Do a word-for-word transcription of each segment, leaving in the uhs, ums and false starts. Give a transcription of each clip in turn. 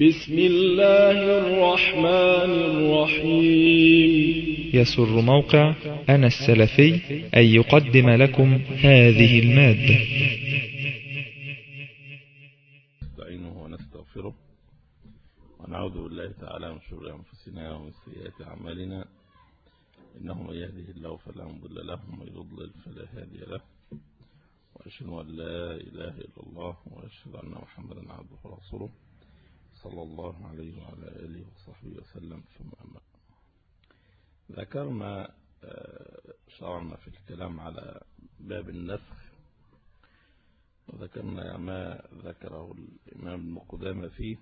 بسم الله الرحمن الرحيم. يسر موقع أنا السلفي أن يقدم لكم هذه المادة. نستعينه ونستغفره ونعوذ بالله تعالى من شرور أنفسنا ومن سيئات أعمالنا، إنه من يهده الله فلا مضل له ومن يضلل فلا هادي له، وأشهد أن لا إله إلا الله وأشهد أن محمدا عبده ورسوله صلى الله عليه وعلى آله وصحبه وسلم. ثم أما ذكرنا شرعنا في الكلام على باب النسخ، وذكرنا ما ذكره الإمام ابن قدامة فيه،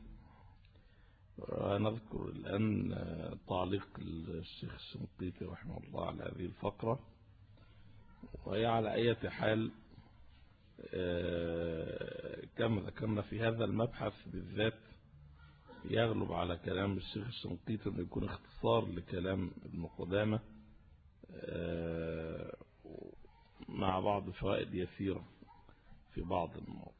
ونذكر الآن تعليق الشيخ الشنقيطي رحمه الله على هذه الفقرة. وهي على أي حال كما ذكرنا في هذا المبحث بالذات يغلب على كلام الشيخ الشنقيطي أن يكون اختصار لكلام ابن قدامة مع بعض فوائد يسيرة في بعض المواضيع.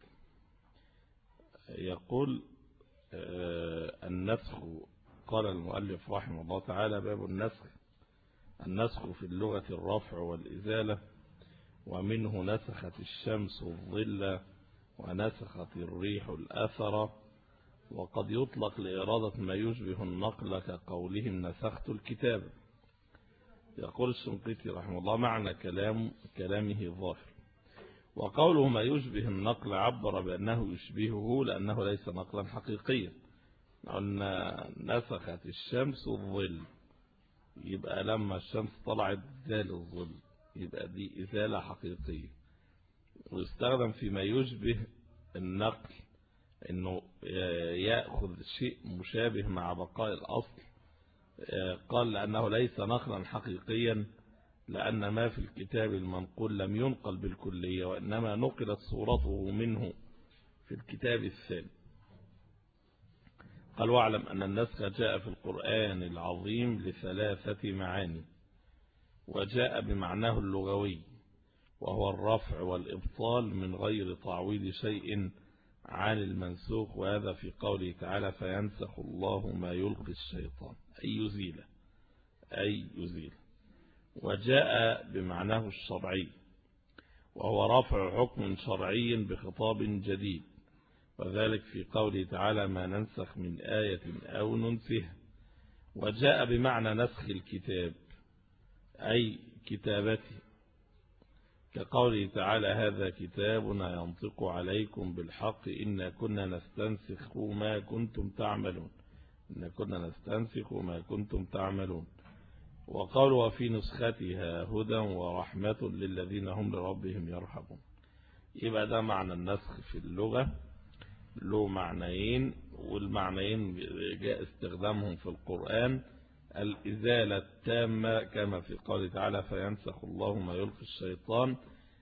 يقول النسخ، قال المؤلف رحمه الله تعالى: باب النسخ. النسخ في اللغة الرفع والإزالة، ومنه نسخت الشمس الظل ونسخت الريح الأثر، وقد يطلق لإرادة ما يشبه النقل كقولهم نسخت الكتاب. يقول الشنقيطي رحمه الله: معنى كلام كلامه ظاهر، وقوله ما يشبه النقل عبر بأنه يشبهه لأنه ليس نقلا حقيقيا. قلنا نسخت الشمس الظل، يبقى لما الشمس طلعت زال الظل، يبقى دي إزالة حقيقية. ويستخدم فيما يشبه النقل انه يأخذ شيء مشابه مع بقاء الأصل. قال لأنه ليس نقلا حقيقيا لأن ما في الكتاب المنقول لم ينقل بالكلية، وإنما نقلت صورته منه في الكتاب الثاني. قال: واعلم أن النسخ جاء في القرآن العظيم لثلاثة معاني، وجاء بمعناه اللغوي وهو الرفع والإبطال من غير تعويض شيء عن المنسوخ، وهذا في قوله تعالى: فينسخ الله ما يلقي الشيطان، أي يزيل أي يزيل. وجاء بمعناه الشرعي وهو رفع حكم شرعي بخطاب جديد، وذلك في قوله تعالى: ما ننسخ من آية أو ننسها. وجاء بمعنى نسخ الكتاب أي كتابته، كقوله تعالى: هذا كتابنا ينطق عليكم بالحق إنا كنا نستنسخ ما كنتم تعملون إنا كنا نستنسخ ما كنتم تعملون. وقالوا: وفي نسختها هدى ورحمة للذين هم لربهم يرحبون. يبقى ده معنى النسخ في اللغة، له معنيين، والمعنيين جاء استخدامهم في القرآن: الإزالة التامة كما في قوله تعالى: فينسخ الله ما يلقي الشيطان،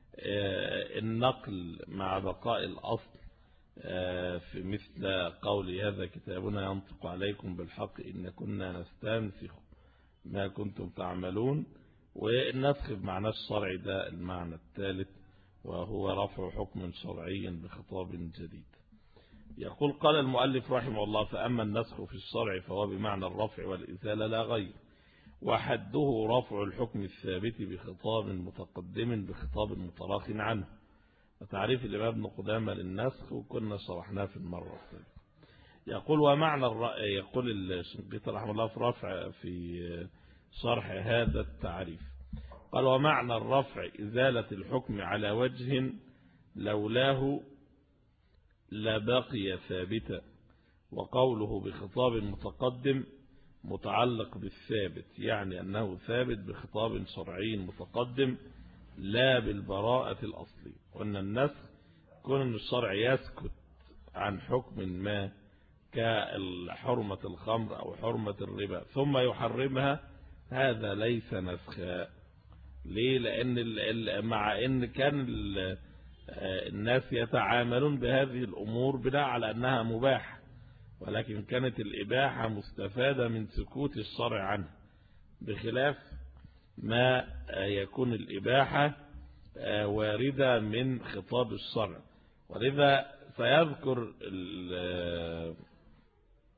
النقل مع بقاء الأصل في مثل قول هذا كتابنا ينطق عليكم بالحق إن كنا نستنسخ ما كنتم تعملون. والنسخ بمعنى الشرعي ده المعنى الثالث، وهو رفع حكم شرعي بخطاب جديد. يقول: قال المؤلف رحمه الله: فأما النسخ في الشرع فهو بمعنى الرفع والإزالة لا غير، وحده رفع الحكم الثابت بخطاب متقدم بخطاب متراخ عنه. وتعريف الإمام ابن قدامة للنسخ وكنا شرحناه في المرة السابقة. يقول: ومعنى الرأي، يقول الشنقيطي رحمه الله في رفع في شرح هذا التعريف، قال: ومعنى الرفع إزالة الحكم على وجه لولاه لبقي ثابتا. وقوله بخطاب متقدم متعلق بالثابت، يعني أنه ثابت بخطاب شرعي متقدم لا بالبراءة الأصلية. وأن النسخ كون أن الشرع يسكت عن حكم ما كحرمة الخمر أو حرمة الربا ثم يحرمها، هذا ليس نسخا. ليه؟ لأن مع أن كان الناس يتعاملون بهذه الأمور بناء على أنها مباحة، ولكن كانت الإباحة مستفادة من سكوت الشرع عنها، بخلاف ما يكون الإباحة واردة من خطاب الشرع. ولذا سيذكر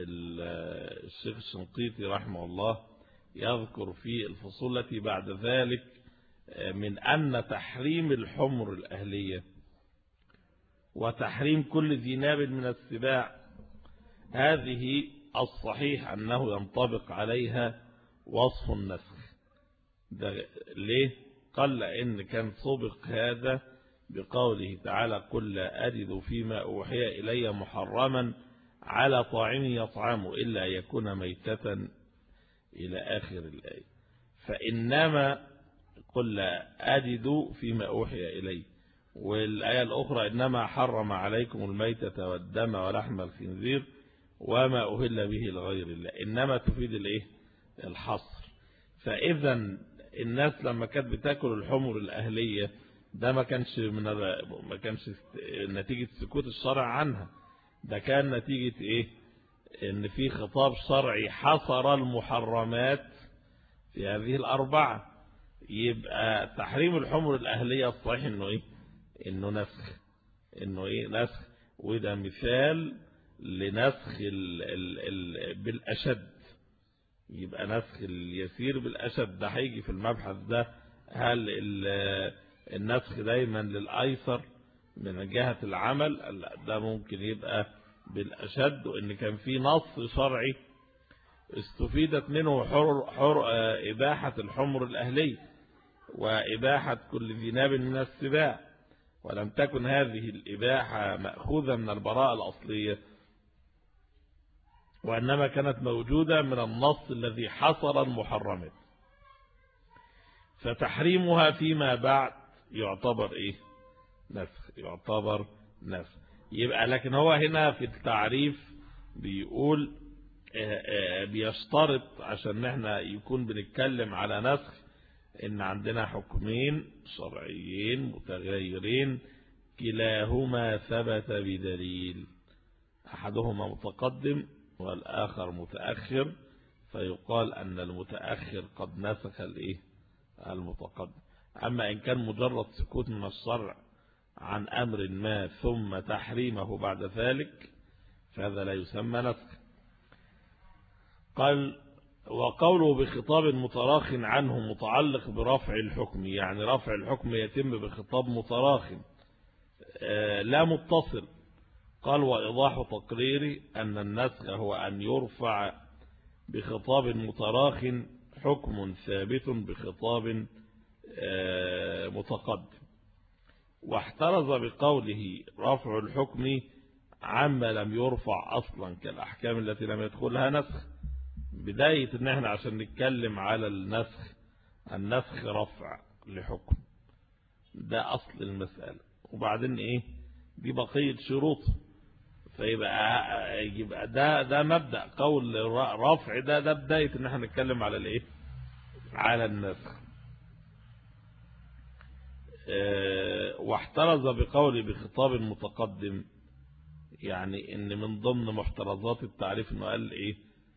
الشيخ الشنقيطي رحمه الله يذكر في الفصول التي بعد ذلك من أن تحريم الحمر الأهلية وتحريم كل ذي ناب من السباع هذه الصحيح أنه ينطبق عليها وصف النسخ. ده ليه؟ قال لأن كان سبق هذا بقوله تعالى قل لا أجد فيما أوحي إلي محرما على طاعم يطعمه إلا يكون ميتة إلى آخر الآية. فإنما قل لا أجد فيما أوحي إلي، والآية الأخرى إنما حرم عليكم الميتة والدم ولحم الخنزير وما أهل به لغير الله، إنما تفيد الإيه؟ الحصر. فإذا الناس لما كانت بتاكل الحمر الأهلية ده ما كانش من ما كانش نتيجة سكوت الشرع عنها، ده كان نتيجة إيه؟ إن في خطاب شرعي حصر المحرمات في هذه الأربعة. يبقى تحريم الحمر الأهلية الصحيح إنه إيه؟ إنه نسخ، إنه إيه؟ نسخ. وده مثال لنسخ ال ال ال بالأشد. يبقى نسخ اليسير بالأشد. ده هيجي في المبحث ده، هل النسخ دايما للأيسر من جهة العمل؟ لا، ده ممكن يبقى بالأشد، وإن كان في نص شرعي استفيدت منه حر حر إباحة الحمر الأهلية وإباحة كل ذي ناب من السباع، ولم تكن هذه الإباحة مأخوذة من البراءة الأصلية، وإنما كانت موجودة من النص الذي حصر المحرمات. فتحريمها فيما بعد يعتبر إيه؟ نسخ، يعتبر نسخ. يبقى لكن هو هنا في التعريف بيقول بيشترط عشان احنا يكون بنتكلم على نسخ ان عندنا حكمين شرعيين متغيرين كلاهما ثبت بدليل، احدهما متقدم والآخر متأخر، فيقال أن المتأخر قد نسخ الإيه؟ المتقدم. أما إن كان مجرد سكوت من الشرع عن أمر ما ثم تحريمه بعد ذلك فهذا لا يسمى نسخ. قال وقوله بخطاب متراخ عنه متعلق برفع الحكم، يعني رفع الحكم يتم بخطاب متراخ لا متصل. قال وإيضاح تقريري أن النسخ هو أن يرفع بخطاب متراخ حكم ثابت بخطاب متقدم. واحترز بقوله رفع الحكم عما لم يرفع أصلا كالأحكام التي لم يدخلها نسخ. بداية ان احنا عشان نتكلم على النسخ، النسخ رفع لحكم، ده أصل المسألة، وبعدين ايه دي بقية شروط. فيبقى يبقى ده ده مبدأ قول رفع، ده ده بداية ان احنا نتكلم على الايه؟ على النسخ. اه واحترز بقوله بخطاب متقدم، يعني ان من ضمن محترزات التعريف انه قال ايه؟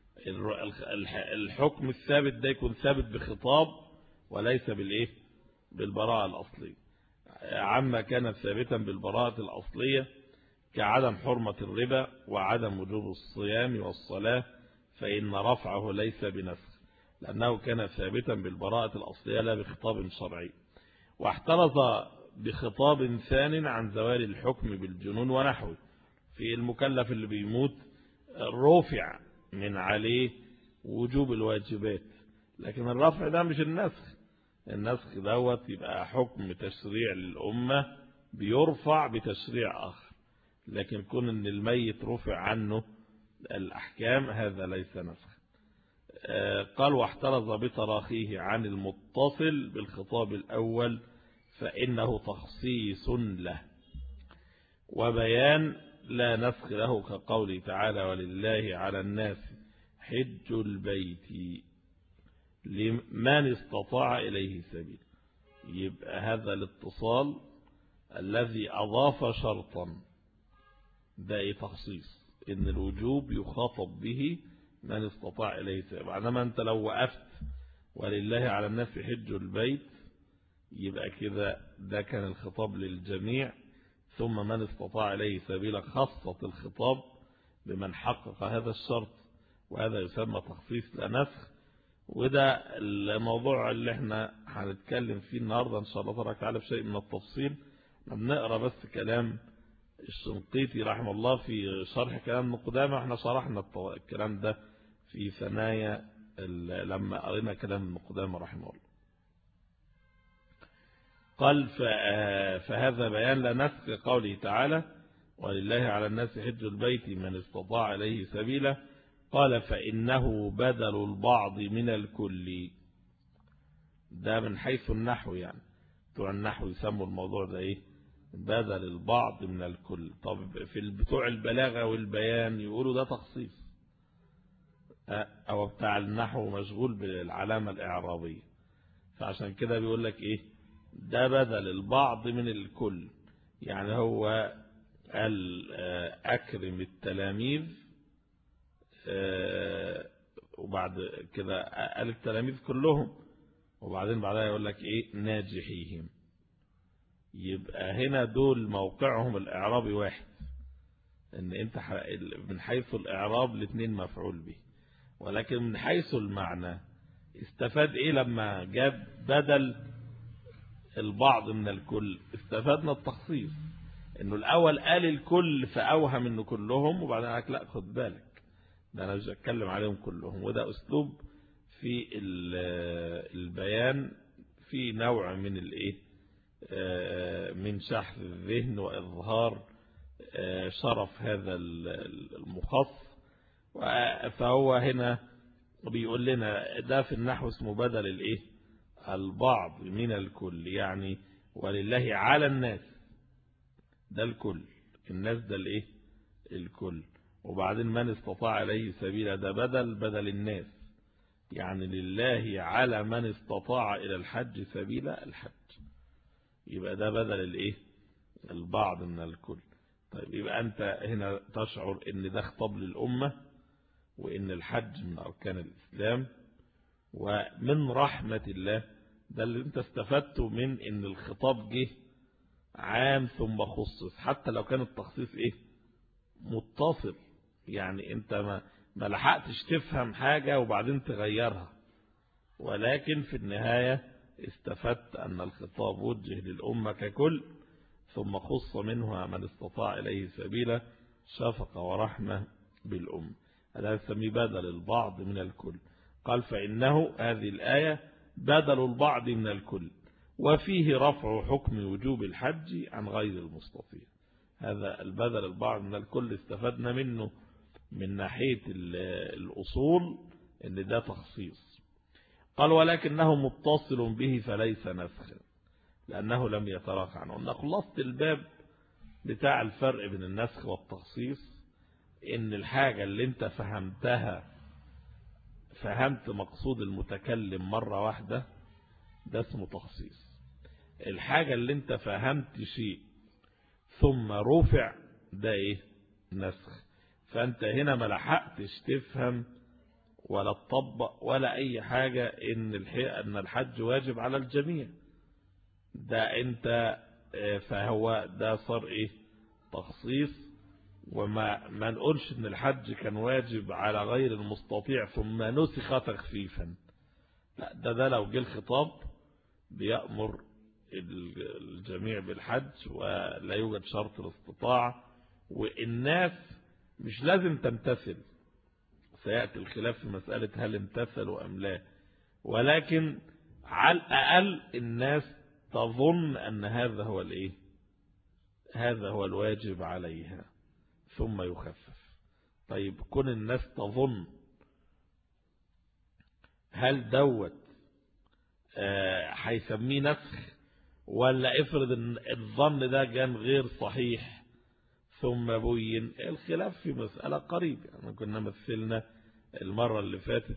الحكم الثابت ده يكون ثابت بخطاب وليس بالايه؟ بالبراءة الأصلية، عما كانت ثابتا بالبراءة الأصلية كعدم حرمة الربا وعدم وجوب الصيام والصلاة، فإن رفعه ليس بنسخ لأنه كان ثابتا بالبراءة الأصلية لا بخطاب شرعي. واحترز بخطاب ثان عن زوال الحكم بالجنون ونحوه، في المكلف اللي بيموت رفع من عليه وجوب الواجبات، لكن الرفع ده مش النسخ. النسخ دوت يبقى حكم تشريع للأمة بيرفع بتشريع آخر، لكن كون ان الميت رفع عنه الأحكام هذا ليس نسخ. قال واحترز بتراخيه عن المتصل بالخطاب الأول فإنه تخصيص له وبيان لا نسخ له، كقوله تعالى ولله على الناس حج البيت لمن استطاع إليه سبيل. يبقى هذا الاتصال الذي أضاف شرطا ده تخصيص ان الوجوب يخاطب به من استطاع إليه سبيل. معنما أنت لو وقفت ولله على الناس حج البيت يبقى كده ده كان الخطاب للجميع، ثم من استطاع إليه سبيلا خصت الخطاب بمن حقق هذا الشرط. وهذا يسمى تخصيص لا نسخ. وده الموضوع اللي احنا هنتكلم فيه النهاردة إن شاء الله تبارك وتعالى بشيء من التفصيل. بنقرأ بس كلام الشنقيطي رحمه الله في شرح كلام ابن قدامة. احنا شرحنا الكلام ده في ثنايا لما قرينا كلام ابن قدامة رحمه الله. قال فهذا بيان لا نسخ قوله تعالى ولله على الناس حج البيت من استطاع إليه سبيلا. قال فإنه بدل البعض من الكل. ده من حيث النحو، يعني بتوع النحو يسموا الموضوع ده ايه؟ بدل البعض من الكل. طب في بتوع البلاغة والبيان يقولوا ده تخصيص، او بتاع النحو مشغول بالعلامة الإعرابية، فعشان كده بيقول لك ايه؟ ده بدل البعض من الكل. يعني هو قال أكرم التلاميذ، وبعد كده قال التلاميذ كلهم، وبعدين بعدها يقول لك ايه؟ ناجحيهم. يبقى هنا دول موقعهم الإعرابي واحد، ان انت من حيث الإعراب الاثنين مفعول به، ولكن من حيث المعنى استفاد ايه لما جاب بدل البعض من الكل؟ استفادنا التخصيص، انه الاول قال الكل فاوهم انه كلهم، وبعدين قال لا خد بالك ده انا مش هتكلم عليهم كلهم. وده اسلوب في البيان في نوع من الايه؟ من شحذ الذهن واظهار شرف هذا المخص. فهو هنا بيقول لنا ده في النحو اسمه بدل الايه؟ البعض من الكل. يعني ولله على الناس ده الكل، الناس ده الايه؟ الكل. وبعدين من استطاع عليه سبيلا ده بدل بدل الناس، يعني لله على من استطاع إلى الحج سبيلا الحج. يبقى ده بدل الايه؟ البعض من الكل. طيب يبقى أنت هنا تشعر ان ده خطاب للأمة، وان الحج من أركان الإسلام. ومن رحمة الله ده اللي انت استفدته من ان الخطاب جه عام ثم خصص، حتى لو كان التخصيص ايه؟ متصل. يعني انت ما, ما لحقتش تفهم حاجة وبعدين تغيرها، ولكن في النهاية استفدت ان الخطاب وجه للأمة ككل، ثم خص منها من استطاع إليه سبيلا شفقة ورحمة بالأمة. هذا يسميه بدل البعض من الكل. قال فإنه هذه الآية بدل البعض من الكل، وفيه رفع حكم وجوب الحج عن غير المستطيع. هذا البدل البعض من الكل استفدنا منه من ناحية الأصول ان ده تخصيص. قال ولكنه متصل به فليس نسخا لأنه لم يتراخى عنه. قلنا خلاصة الباب بتاع الفرق بين النسخ والتخصيص ان الحاجة اللي انت فهمتها فهمت مقصود المتكلم مرة واحدة ده اسمه تخصيص. الحاجة اللي انت فهمت شيء ثم رفع ده ايه؟ نسخ. فانت هنا ما لحقتش تفهم ولا تطبق ولا اي حاجة ان ان الحج واجب على الجميع. ده انت فهو ده صار ايه؟ تخصيص. وما ما نقولش ان الحج كان واجب على غير المستطيع ثم نسخ تخفيفا. لا، ده ده لو جه الخطاب بيأمر الجميع بالحج ولا يوجد شرط الاستطاعة، والناس مش لازم تمتثل. سيأتي الخلاف في مسألة هل امتثلوا أم لا، ولكن على الأقل الناس تظن أن هذا هو الإيه؟ هذا هو الواجب عليها ثم يخفف. طيب كون الناس تظن، هل دوت هيسميه نسخ، ولا افرض ان الظن ده كان غير صحيح ثم بين؟ الخلاف في مسألة قريبة. يعني كنا مثلنا المرة اللي فاتت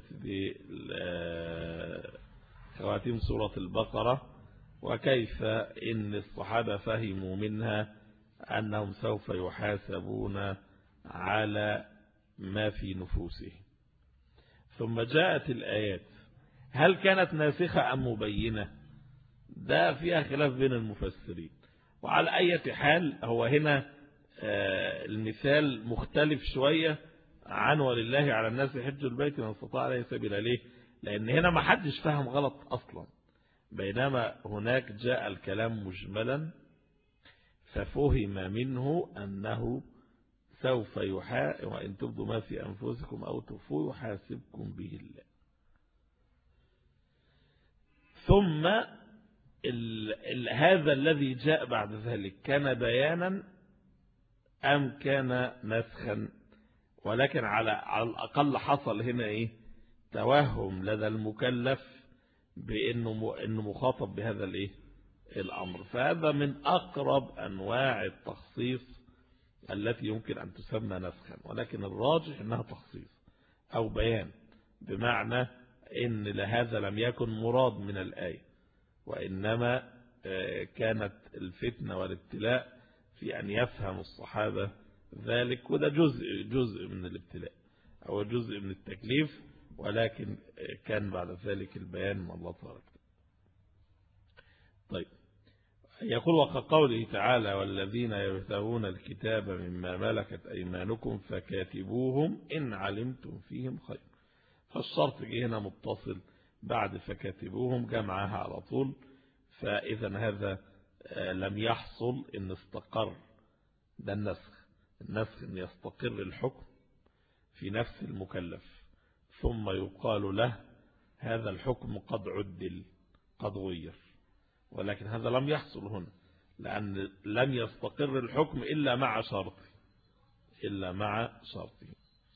بخواتيم سورة البقرة، وكيف ان الصحابة فهموا منها أنهم سوف يحاسبون على ما في نفوسهم. ثم جاءت الآيات هل كانت ناسخة أم مبينة؟ ده فيها خلاف بين المفسرين. وعلى أي حال هو هنا المثال مختلف شوية عن ولله على الناس حج البيت من استطاع إليه سبيلا. ليه؟ لأن هنا ما حدش فهم غلط أصلا، بينما هناك جاء الكلام مجملا ففهم منه أنه سوف يحاسب، وإن تبدوا ما في أنفسكم أو تخفوه يحاسبكم به الله. ثم ال ال هذا الذي جاء بعد ذلك كان بيانا أم كان نسخا؟ ولكن على على الأقل حصل هنا إيه؟ توهم لدى المكلف بأنه إنه مخاطب بهذا الإيه؟ الأمر. فهذا من أقرب أنواع التخصيص التي يمكن أن تسمى نسخا، ولكن الراجح أنها تخصيص أو بيان، بمعنى إن لهذا لم يكن مراد من الآية، وإنما كانت الفتنة والابتلاء في أن يفهم الصحابة ذلك، وده جزء جزء من الابتلاء أو جزء من التكليف، ولكن كان بعد ذلك البيان من الله تبارك. طيب، يقول وكقوله تعالى والذين يبتغون الكتاب مما ملكت أيمانكم فكاتبوهم إن علمتم فيهم خير. فالشرط جه هنا متصل بعد فكاتبوهم جمعها على طول، فإذا هذا لم يحصل إن استقر، ده النسخ. النسخ إن يستقر الحكم في نفس المكلف ثم يقال له هذا الحكم قد عدل قد غير، ولكن هذا لم يحصل هنا، لأن لم يستقر الحكم إلا مع شرطه إلا مع شرطه.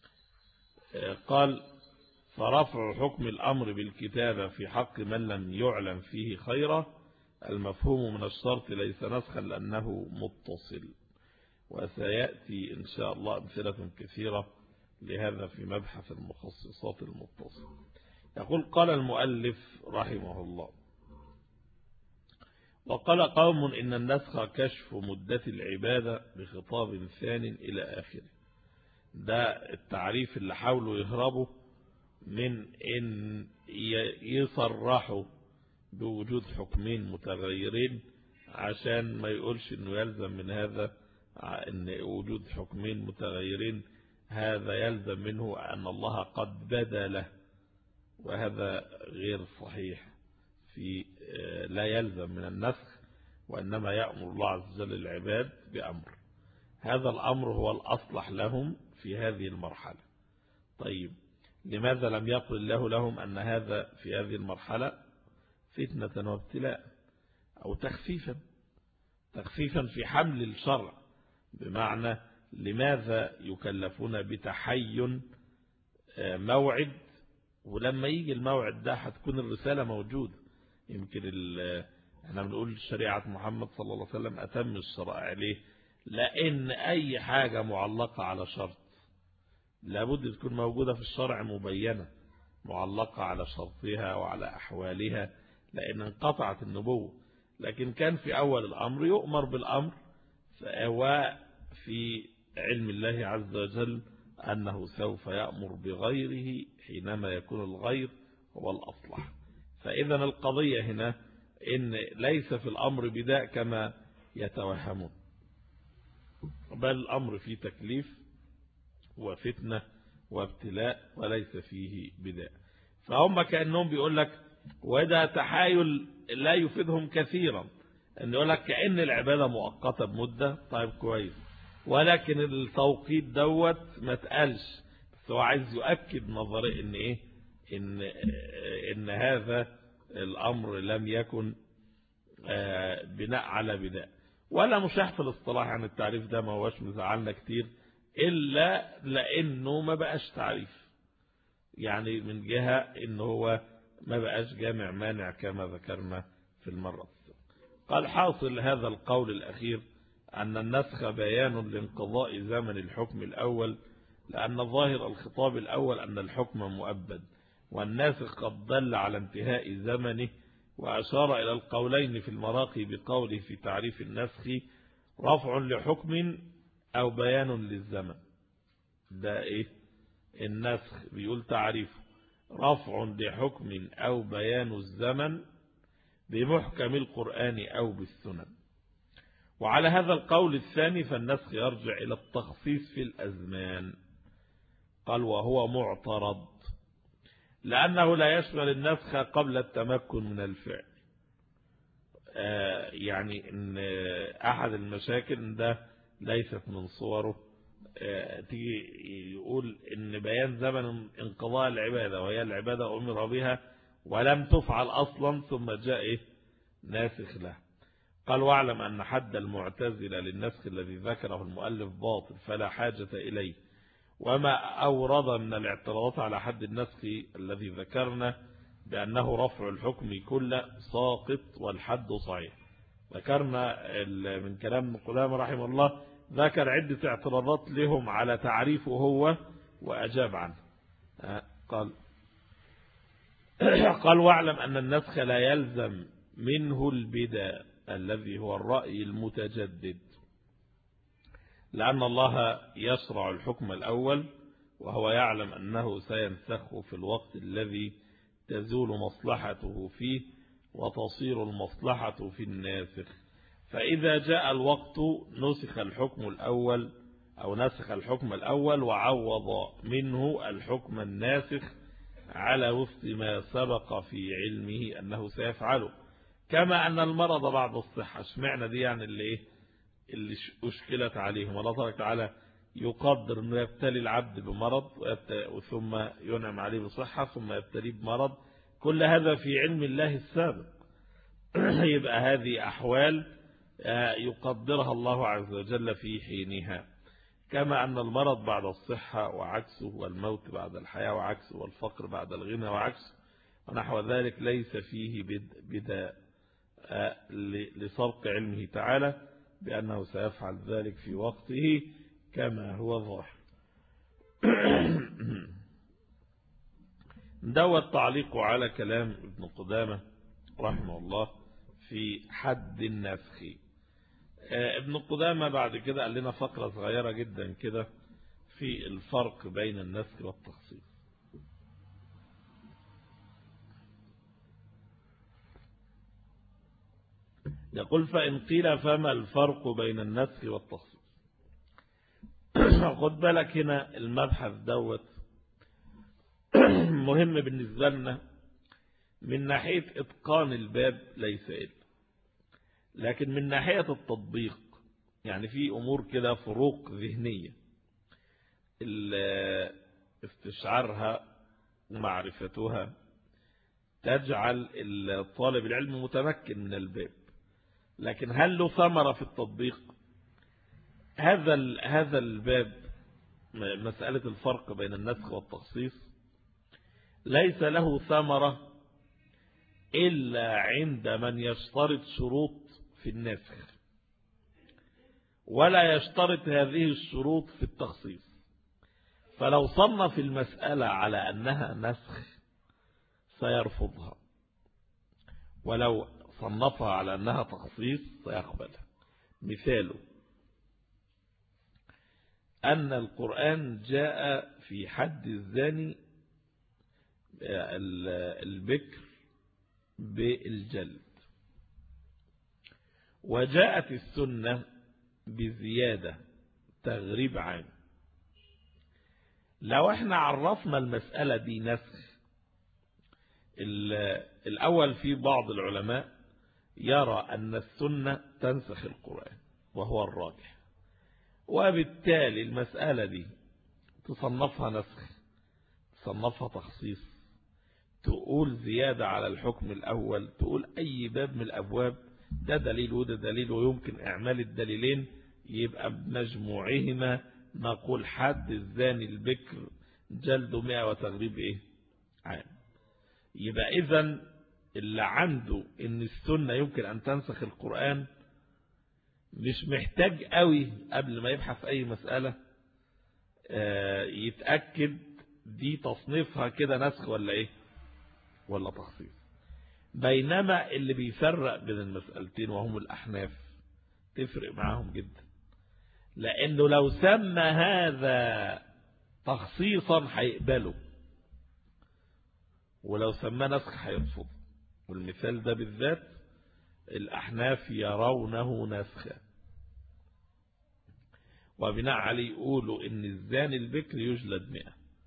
قال فرفع حكم الأمر بالكتابة في حق من لم يعلم فيه خيرا المفهوم من الشرط ليس نسخا لأنه متصل، وسيأتي إن شاء الله أمثلة كثيرة لهذا في مبحث المخصصات المتصل. يقول قال المؤلف رحمه الله وقال قوم إن النسخ كشف مدة العبادة بخطاب ثاني إلى آخره. ده التعريف اللي حاولوا يهربوا من إن يصرحوا بوجود حكمين متغيرين، عشان ما يقولش إنه يلزم من هذا إن وجود حكمين متغيرين هذا يلزم منه أن الله قد بدا له، وهذا غير صحيح. في لا يلزم من النسخ، وإنما يأمر الله عز وجل العباد بأمر، هذا الأمر هو الأصلح لهم في هذه المرحلة. طيب، لماذا لم يقل الله لهم أن هذا في هذه المرحلة فتنة وابتلاء أو تخفيفا تخفيفا في حمل الشرع؟ بمعنى لماذا يكلفون بتحين موعد، ولما يجي الموعد ده هتكون الرسالة موجودة؟ يمكن احنا بنقول شريعة محمد صلى الله عليه وسلم أتم الشرائع. ليه؟ لأن أي حاجة معلقة على شرط لابد تكون موجودة في الشرع مبينة، معلقة على شرطها وعلى أحوالها، لأن انقطعت النبوة. لكن كان في أول الأمر يؤمر بالأمر، وفي علم الله عز وجل أنه سوف يأمر بغيره حينما يكون الغير هو الأصلح. فإذا القضية هنا إن ليس في الأمر بداء كما يتوهمون، بل الأمر فيه تكليف وفتنة وابتلاء وليس فيه بداء. فهم كأنهم بيقول لك، وده تحايل لا يفيدهم كثيرا، أن يقول لك كأن العبادة مؤقتة بمدة. طيب كويس، ولكن التوقيت دوت ما تقالش، بس هو عايز يؤكد نظري إن إيه إن, إن هذا الأمر لم يكن بناء على بداء ولا مشاح في الاصطلاح. عن التعريف ده ما هوش مزعلنا كتير، إلا لأنه ما بقاش تعريف، يعني من جهة إنه هو ما بقاش جامع مانع كما ذكرنا في المرة. قال حاصل هذا القول الأخير أن النسخ بيان لانقضاء زمن الحكم الأول، لأن ظاهر الخطاب الأول أن الحكم مؤبد، والناسخ قد دل على انتهاء زمنه، وأشار إلى القولين في المراقي بقوله في تعريف النسخ رفع لحكم أو بيان للزمن. ده إيه النسخ؟ بيقول تعريفه رفع لحكم أو بيان الزمن بمحكم القرآن أو بالسنن. وعلى هذا القول الثاني فالنسخ يرجع إلى التخصيص في الأزمان، قال وهو معترض لأنه لا يشمل النسخ قبل التمكن من الفعل. يعني ان احد المشاكل ده ليست من صوره تيجي يقول ان بيان زمن انقضاء العبادة وهي العبادة امر بها ولم تفعل اصلا ثم جاء إيه؟ ناسخ له. قال واعلم ان حد المعتزلة للنسخ الذي ذكره المؤلف باطل فلا حاجة اليه، وما اورد من الاعتراضات على حد النسخ الذي ذكرنا بأنه رفع الحكم كله ساقط والحد صحيح. ذكرنا من كلام ابن قدامة رحمه الله ذكر عدة اعتراضات لهم على تعريفه هو وأجاب عنه. قال قال واعلم أن النسخ لا يلزم منه البداء الذي هو الرأي المتجدد، لأن الله يشرع الحكم الأول وهو يعلم أنه سينسخ في الوقت الذي تزول مصلحته فيه وتصير المصلحة في الناسخ، فإذا جاء الوقت نسخ الحكم الأول أو نسخ الحكم الأول وعوض منه الحكم الناسخ على وفق ما سبق في علمه أنه سيفعله. كما أن المرض بعد الصحة، اشمعنى دي يعني اللي إيه اللي أشكلت عليهم. الله تبارك وتعالى يقدر أنه يبتلي العبد بمرض ثم ينعم عليه بصحة ثم يبتلي بمرض، كل هذا في علم الله السابق. يبقى هذه أحوال يقدرها الله عز وجل في حينها. كما أن المرض بعد الصحة وعكسه، والموت بعد الحياة وعكسه، والفقر بعد الغنى وعكسه ونحو ذلك ليس فيه بداء لسبق علمه تعالى بأنه سيفعل ذلك في وقته كما هو ظاهر. دوت تعليق على كلام ابن قدامة رحمه الله في حد النسخ. ابن قدامة بعد كده قال لنا فقرة صغيرة جدا كده في الفرق بين النسخ والتخصيص. يقول فإن قيل فما الفرق بين النسخ والتخصيص. خد بالك هنا المبحث دوت مهم بالنسبة لنا من ناحية إتقان الباب ليس إلا، لكن من ناحية التطبيق يعني في أمور كده فروق ذهنية استشعارها ومعرفتها تجعل الطالب العلم متمكن من الباب، لكن هل له ثمرة في التطبيق؟ هذا هذا الباب مسألة الفرق بين النسخ والتخصيص ليس له ثمرة إلا عند من يشترط شروط في النسخ ولا يشترط هذه الشروط في التخصيص. فلو صنف المسألة على أنها نسخ سيرفضها، ولو صنفها على أنها تخصيص سيقبلها. مثاله أن القرآن جاء في حد الزاني البكر بالجلد، وجاءت السنة بزيادة تغريب عام. لو احنا عرفنا المسألة دي نسخ، الأول في بعض العلماء يرى أن السنة تنسخ القرآن وهو الراجح، وبالتالي المسألة دي تصنفها نسخ، تصنفها تخصيص، تقول زيادة على الحكم الأول، تقول أي باب من الأبواب ده دليل وده دليل ويمكن إعمال الدليلين، يبقى بمجموعهما نقول حد الزاني البكر جلده مئة وتغريب إيه عام. يبقى إذن اللي عنده إن السنة يمكن أن تنسخ القرآن مش محتاج قوي قبل ما يبحث أي مسألة يتأكد دي تصنيفها كده نسخ ولا إيه ولا تخصيص. بينما اللي بيفرق بين المسألتين وهم الأحناف تفرق معاهم جدا، لأنه لو سمى هذا تخصيصا هيقبله، ولو سماه نسخ هيرفض. والمثال ده بالذات الأحناف يرونه نسخا، وبناء عليه يقولوا إن الزاني البكر يجلد مئة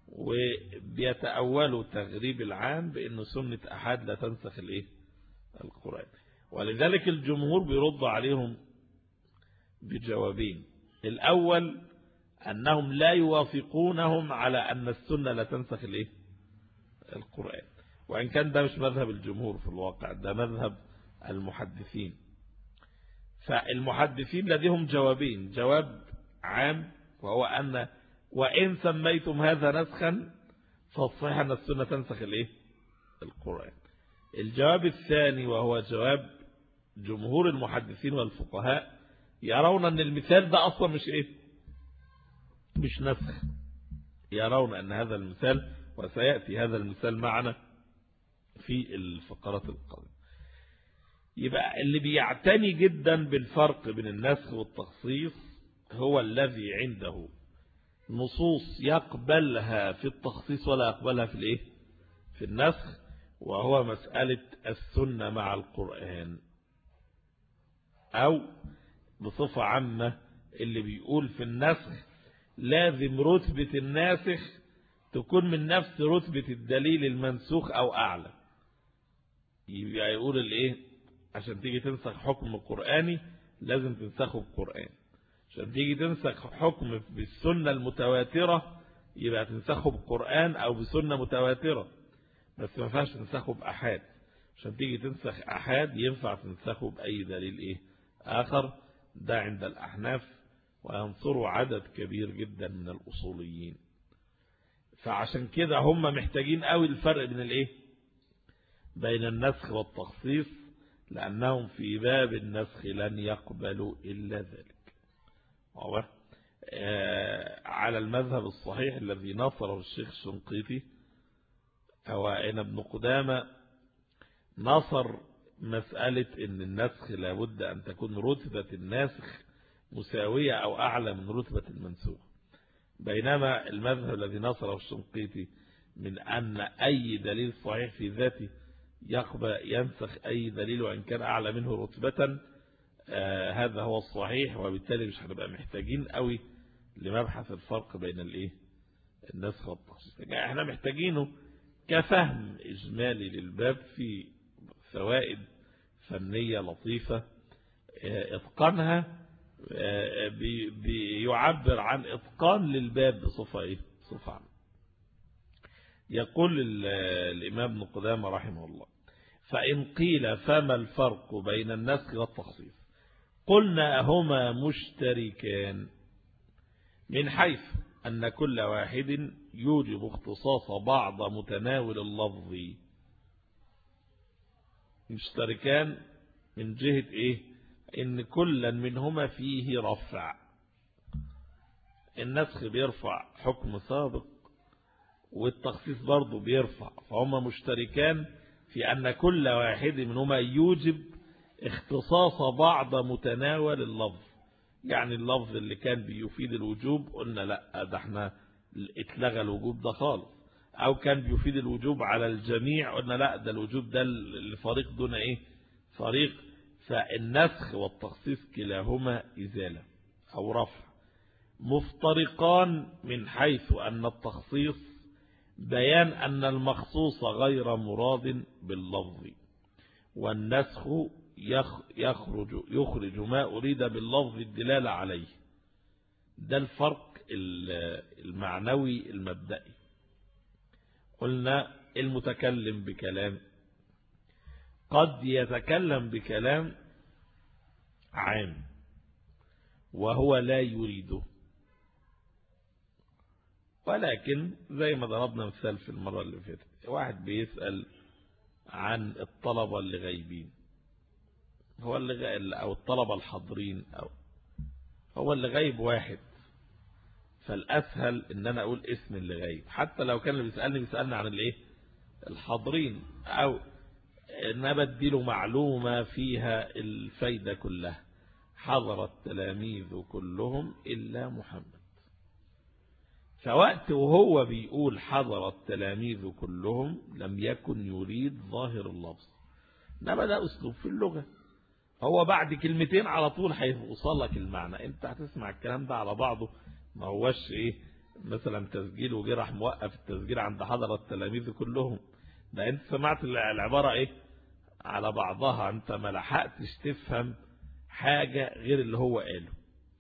وبيتأولوا تغريب العام بأنه سنة أحد لا تنسخ الإيه؟ القرآن. ولذلك الجمهور بيرد عليهم بجوابين. الأول أنهم لا يوافقونهم على أن السنة لا تنسخ الإيه؟ القرآن، وإن كان ده مش مذهب الجمهور في الواقع، ده مذهب المحدثين. فالمحدثين لديهم جوابين: جواب عام وهو أن وإن سميتم هذا نسخا فالصحيح أن السنة تنسخ الإيه؟ القرآن. الجواب الثاني وهو جواب جمهور المحدثين والفقهاء، يرون أن المثال ده أصلا مش إيه؟ مش نسخ. يرون أن هذا المثال، وسيأتي هذا المثال معنا في الفقرات القادمة. يبقى اللي بيعتني جدا بالفرق بين النسخ والتخصيص هو الذي عنده نصوص يقبلها في التخصيص ولا يقبلها في الايه؟ في النسخ، وهو مسألة السنة مع القرآن. او بصفة عامة اللي بيقول في النسخ لازم رتبة الناسخ تكون من نفس رتبة الدليل المنسوخ او اعلى. يبقى يقول الايه؟ عشان تيجي تنسخ حكم قرآني لازم تنسخه بقرآن، عشان تيجي تنسخ حكم بالسنة المتواترة يبقى تنسخه بقرآن او بسنة متواترة، بس ما ينفعش تنسخه بأحاد. عشان تيجي تنسخ أحاد ينفع تنسخه بأي دليل ايه آخر. ده عند الأحناف، وينصروا عدد كبير جدا من الأصوليين. فعشان كده هم محتاجين قوي الفرق بين الايه؟ بين النسخ والتخصيص، لأنهم في باب النسخ لن يقبلوا إلا ذلك. آه على المذهب الصحيح الذي نصره الشيخ الشنقيطي أو ابن قدامة، نصر مسألة أن النسخ لابد أن تكون رتبة الناسخ مساوية أو أعلى من رتبة المنسوخ، بينما المذهب الذي نصره الشنقيطي من أن أي دليل صحيح في ذاته يقبل ينسخ أي دليل وإن كان أعلى منه رتبة. آه هذا هو الصحيح، وبالتالي مش هنبقى محتاجين قوي لمبحث الفرق بين الايه؟ النسخ والتخصيص. يعني احنا محتاجينه كفهم إجمالي للباب في فوائد فنية لطيفة. آه اتقانها آه بي بيعبر عن اتقان للباب بصفة ايه؟ بصفة عامة. يقول الإمام ابن قدامة رحمه الله: فإن قيل فما الفرق بين النسخ والتخصيص؟ قلنا هما مشتركان من حيث أن كل واحد يوجب اختصاص بعض متناول اللفظ. مشتركان من جهة إيه؟ إن كلا منهما فيه رفع. النسخ بيرفع حكم سابق والتخصيص برضه بيرفع، فهما مشتركان في أن كل واحد منهما يوجب اختصاص بعض متناول اللفظ. يعني اللفظ اللي كان بيفيد الوجوب قلنا لا، ده احنا اتلغى الوجوب ده خالص، او كان بيفيد الوجوب على الجميع قلنا لا، ده الوجوب ده لفريق دون ايه فريق. فالنسخ والتخصيص كلاهما إزالة او رفع، مفترقان من حيث أن التخصيص بيان أن المخصوص غير مراد باللفظ، والنسخ يخرج يخرج ما أريد باللفظ الدلالة عليه. ده الفرق المعنوي المبدئي. قلنا المتكلم بكلام قد يتكلم بكلام عام وهو لا يريده، ولكن زي ما ضربنا مثال في المرة اللي فاتت، واحد بيسأل عن الطلبة اللي غايبين، هو اللي غايب أو الطلبة الحاضرين، أو هو اللي غايب واحد، فالأسهل إن أنا أقول اسم اللي غايب، حتى لو كان اللي بيسألني بيسألني عن الإيه الحاضرين، أو إن أنا بديله معلومة فيها الفايدة كلها. حضر التلاميذ كلهم إلا محمد. فوقت وهو بيقول حضر التلاميذ كلهم لم يكن يريد ظاهر اللفظ، إنما ده أسلوب في اللغة. هو بعد كلمتين على طول هيوصل لك المعنى، انت هتسمع الكلام ده على بعضه ما هوش ايه مثلا تسجيل وجي راح موقف التسجيل عند حضرة التلاميذ كلهم، ده انت سمعت العبارة ايه على بعضها، انت ما لحقتش تفهم حاجة غير اللي هو قاله.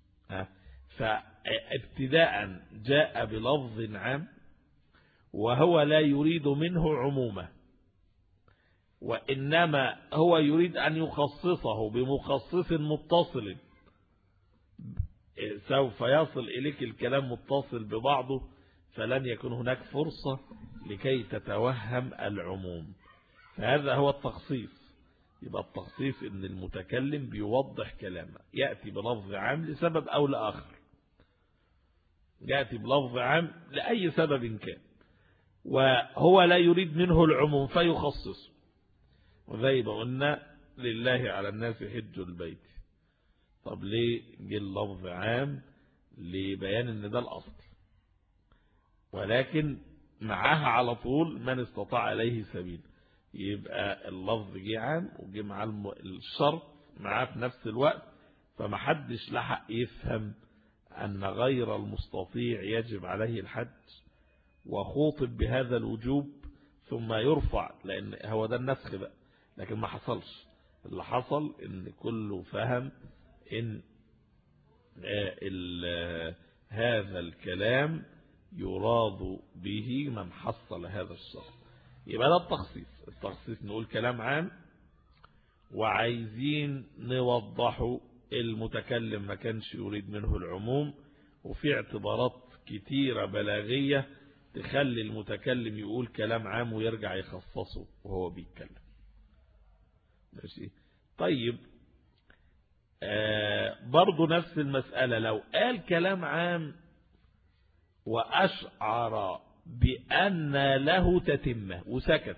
فابتداء جاء بلفظ عام وهو لا يريد منه عمومه، وإنما هو يريد أن يخصصه بمخصص متصل، سوف يصل إليك الكلام متصل ببعضه، فلن يكون هناك فرصة لكي تتوهم العموم. فهذا هو التخصيص. يبقى التخصيص إن المتكلم بيوضح كلامه، يأتي بلفظ عام لسبب أو لآخر، يأتي بلفظ عام لأي سبب كان، وهو لا يريد منه العموم فيخصص. وزي ما قلنا لله على الناس حج البيت. طب ليه جه اللفظ عام؟ لبيان ان ده الأصل، ولكن معاها على طول من استطاع عليه سبيل. يبقى اللفظ جه عام وجه مع الشرط معاه في نفس الوقت، فمحدش لحق يفهم أن غير المستطيع يجب عليه الحج وخوطب بهذا الوجوب ثم يرفع، لأن هو ده النسخ بقى. لكن ما حصلش. اللي حصل ان كله فهم ان هذا الكلام يراد به من حصل هذا الشرط. يبقى ده التخصيص. التخصيص نقول كلام عام وعايزين نوضحه، المتكلم ما كانش يريد منه العموم، وفي اعتبارات كتيرة بلاغية تخلي المتكلم يقول كلام عام ويرجع يخصصه وهو بيتكلم. ماشي. طيب آه برضو نفس المسألة، لو قال كلام عام وأشعر بأن له تتمة وسكت،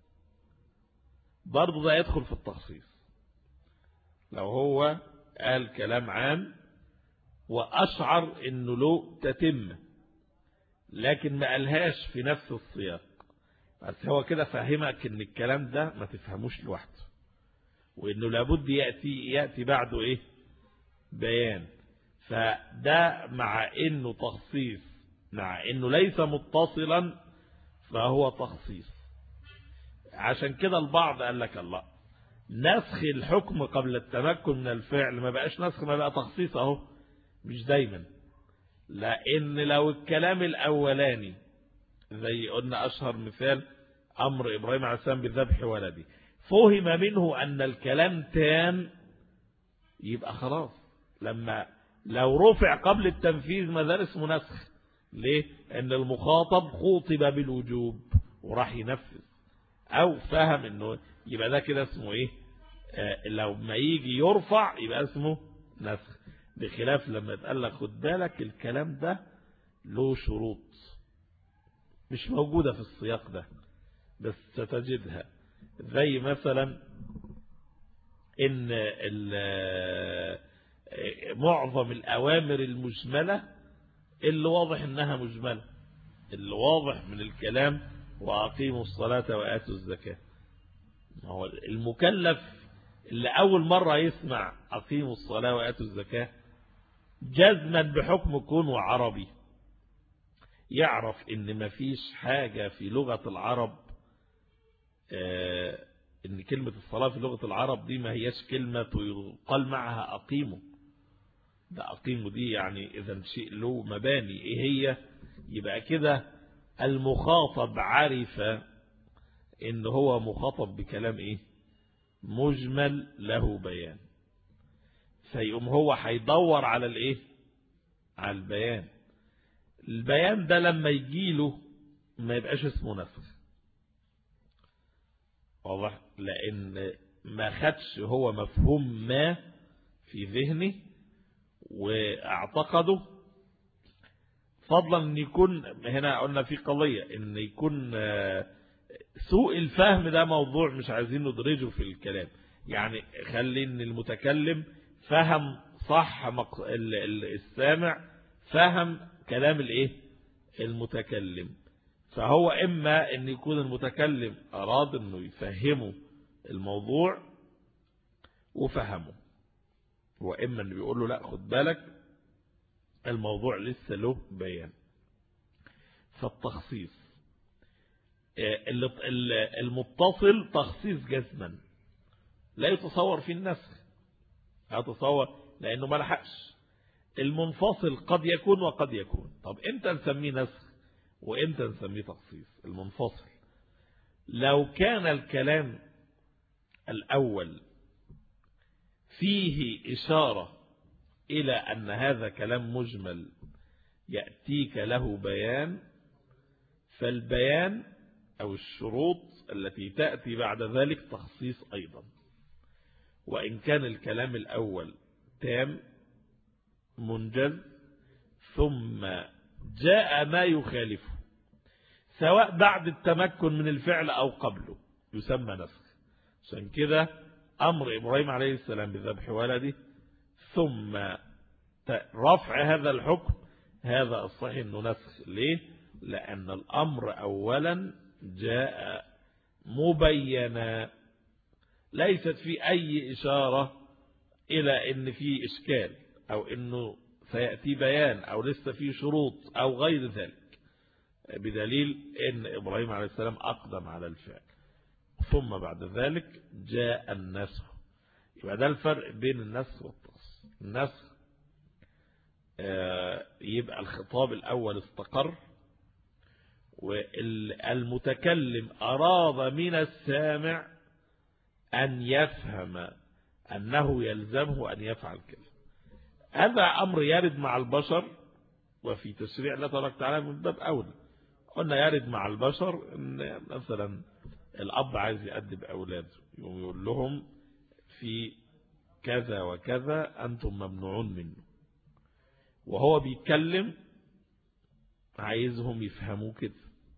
برضو ده يدخل في التخصيص. لو هو قال كلام عام وأشعر أنه له تتمة لكن ما قالهاش في نفس السياق، بس هو كده فهمك ان الكلام ده ما تفهموش لوحده، وانه لابد يأتي, يأتي بعده ايه بيان. فده مع انه تخصيص مع انه ليس متصلا فهو تخصيص. عشان كده البعض قال لك الله نسخ الحكم قبل التمكن من الفعل ما بقاش نسخ، ما بقى تخصيص اهو. مش دايما، لان لو الكلام الاولاني زي قلنا اشهر مثال امر ابراهيم عليه السلام بذبح ولده، فهم منه ان الكلام تام، يبقى خلاص. لما لو رفع قبل التنفيذ ما ده اسمه نسخ. ليه؟ ان المخاطب خوطب بالوجوب وراح ينفذ، او فهم انه يبقى ده كده اسمه ايه آه لو ما يجي يرفع يبقى اسمه نسخ. بخلاف لما تقال لك خد بالك الكلام ده له شروط مش موجودة في السياق ده بس ستجدها، زي مثلا ان معظم الأوامر المجملة اللي واضح انها مجملة، اللي واضح من الكلام وأقيموا الصلاة وآتوا الزكاة. هو المكلف اللي أول مرة يسمع أقيموا الصلاة وآتوا الزكاة جزما بحكم كونه عربي يعرف ان مفيش حاجة في لغة العرب آه ان كلمة الصلاة في لغة العرب دي ما هياش كلمة يقال معها أقيموا. ده أقيموا دي يعني إذا شيء له مباني إيه هي، يبقى كده المخاطب عرف إن هو مخاطب بكلام إيه مجمل له بيان، فيقوم هو هيدور على الإيه على البيان. البيان ده لما يجيله ما يبقاش اسمه نسخ، واضح؟ لأن ما خدش هو مفهوم ما في ذهنه واعتقده، فضلا ان يكون هنا قلنا في قضية ان يكون سوء الفهم ده موضوع مش عايزين ندرجه في الكلام. يعني خلي ان المتكلم فهم صح السامع فهم كلام الايه المتكلم، فهو اما ان يكون المتكلم اراد انه يفهمه الموضوع وفهمه، واما انه بيقول له لا خد بالك الموضوع لسه له بيان. فالتخصيص المتصل تخصيص جزما لا يتصور في النسخ، لا يتصور لأنه ما لحقش. المنفصل قد يكون وقد يكون. طب امتى نسميه نسخ وامتى نسميه تخصيص؟ المنفصل لو كان الكلام الأول فيه إشارة إلى أن هذا كلام مجمل يأتيك له بيان، فالبيان أو الشروط التي تأتي بعد ذلك تخصيص أيضا. وإن كان الكلام الأول تام منجز ثم جاء ما يخالفه سواء بعد التمكن من الفعل أو قبله يسمى نسخ. عشان كده أمر إبراهيم عليه السلام بذبح ولده ثم رفع هذا الحكم هذا الصحيح أنه نسخ. ليه؟ لأن الأمر أولا جاء مبينا ليست في أي إشارة إلى أن في إشكال أو أنه سيأتي بيان أو لسه في شروط أو غير ذلك، بدليل أن إبراهيم عليه السلام أقدم على الفعل ثم بعد ذلك جاء النسخ. يبقى ده الفرق بين النسخ والتخصيص. النسخ يبقى الخطاب الأول استقر والمتكلم أراد من السامع أن يفهم أنه يلزمه أن يفعل كذا. هذا أمر يرد مع البشر وفي تشريع الله تبارك وتعالى من باب أولى. قلنا يرد مع البشر إن مثلا الأب عايز يأدب أولاده يقول لهم في كذا وكذا أنتم ممنوعون منه، وهو بيتكلم عايزهم يفهموا كده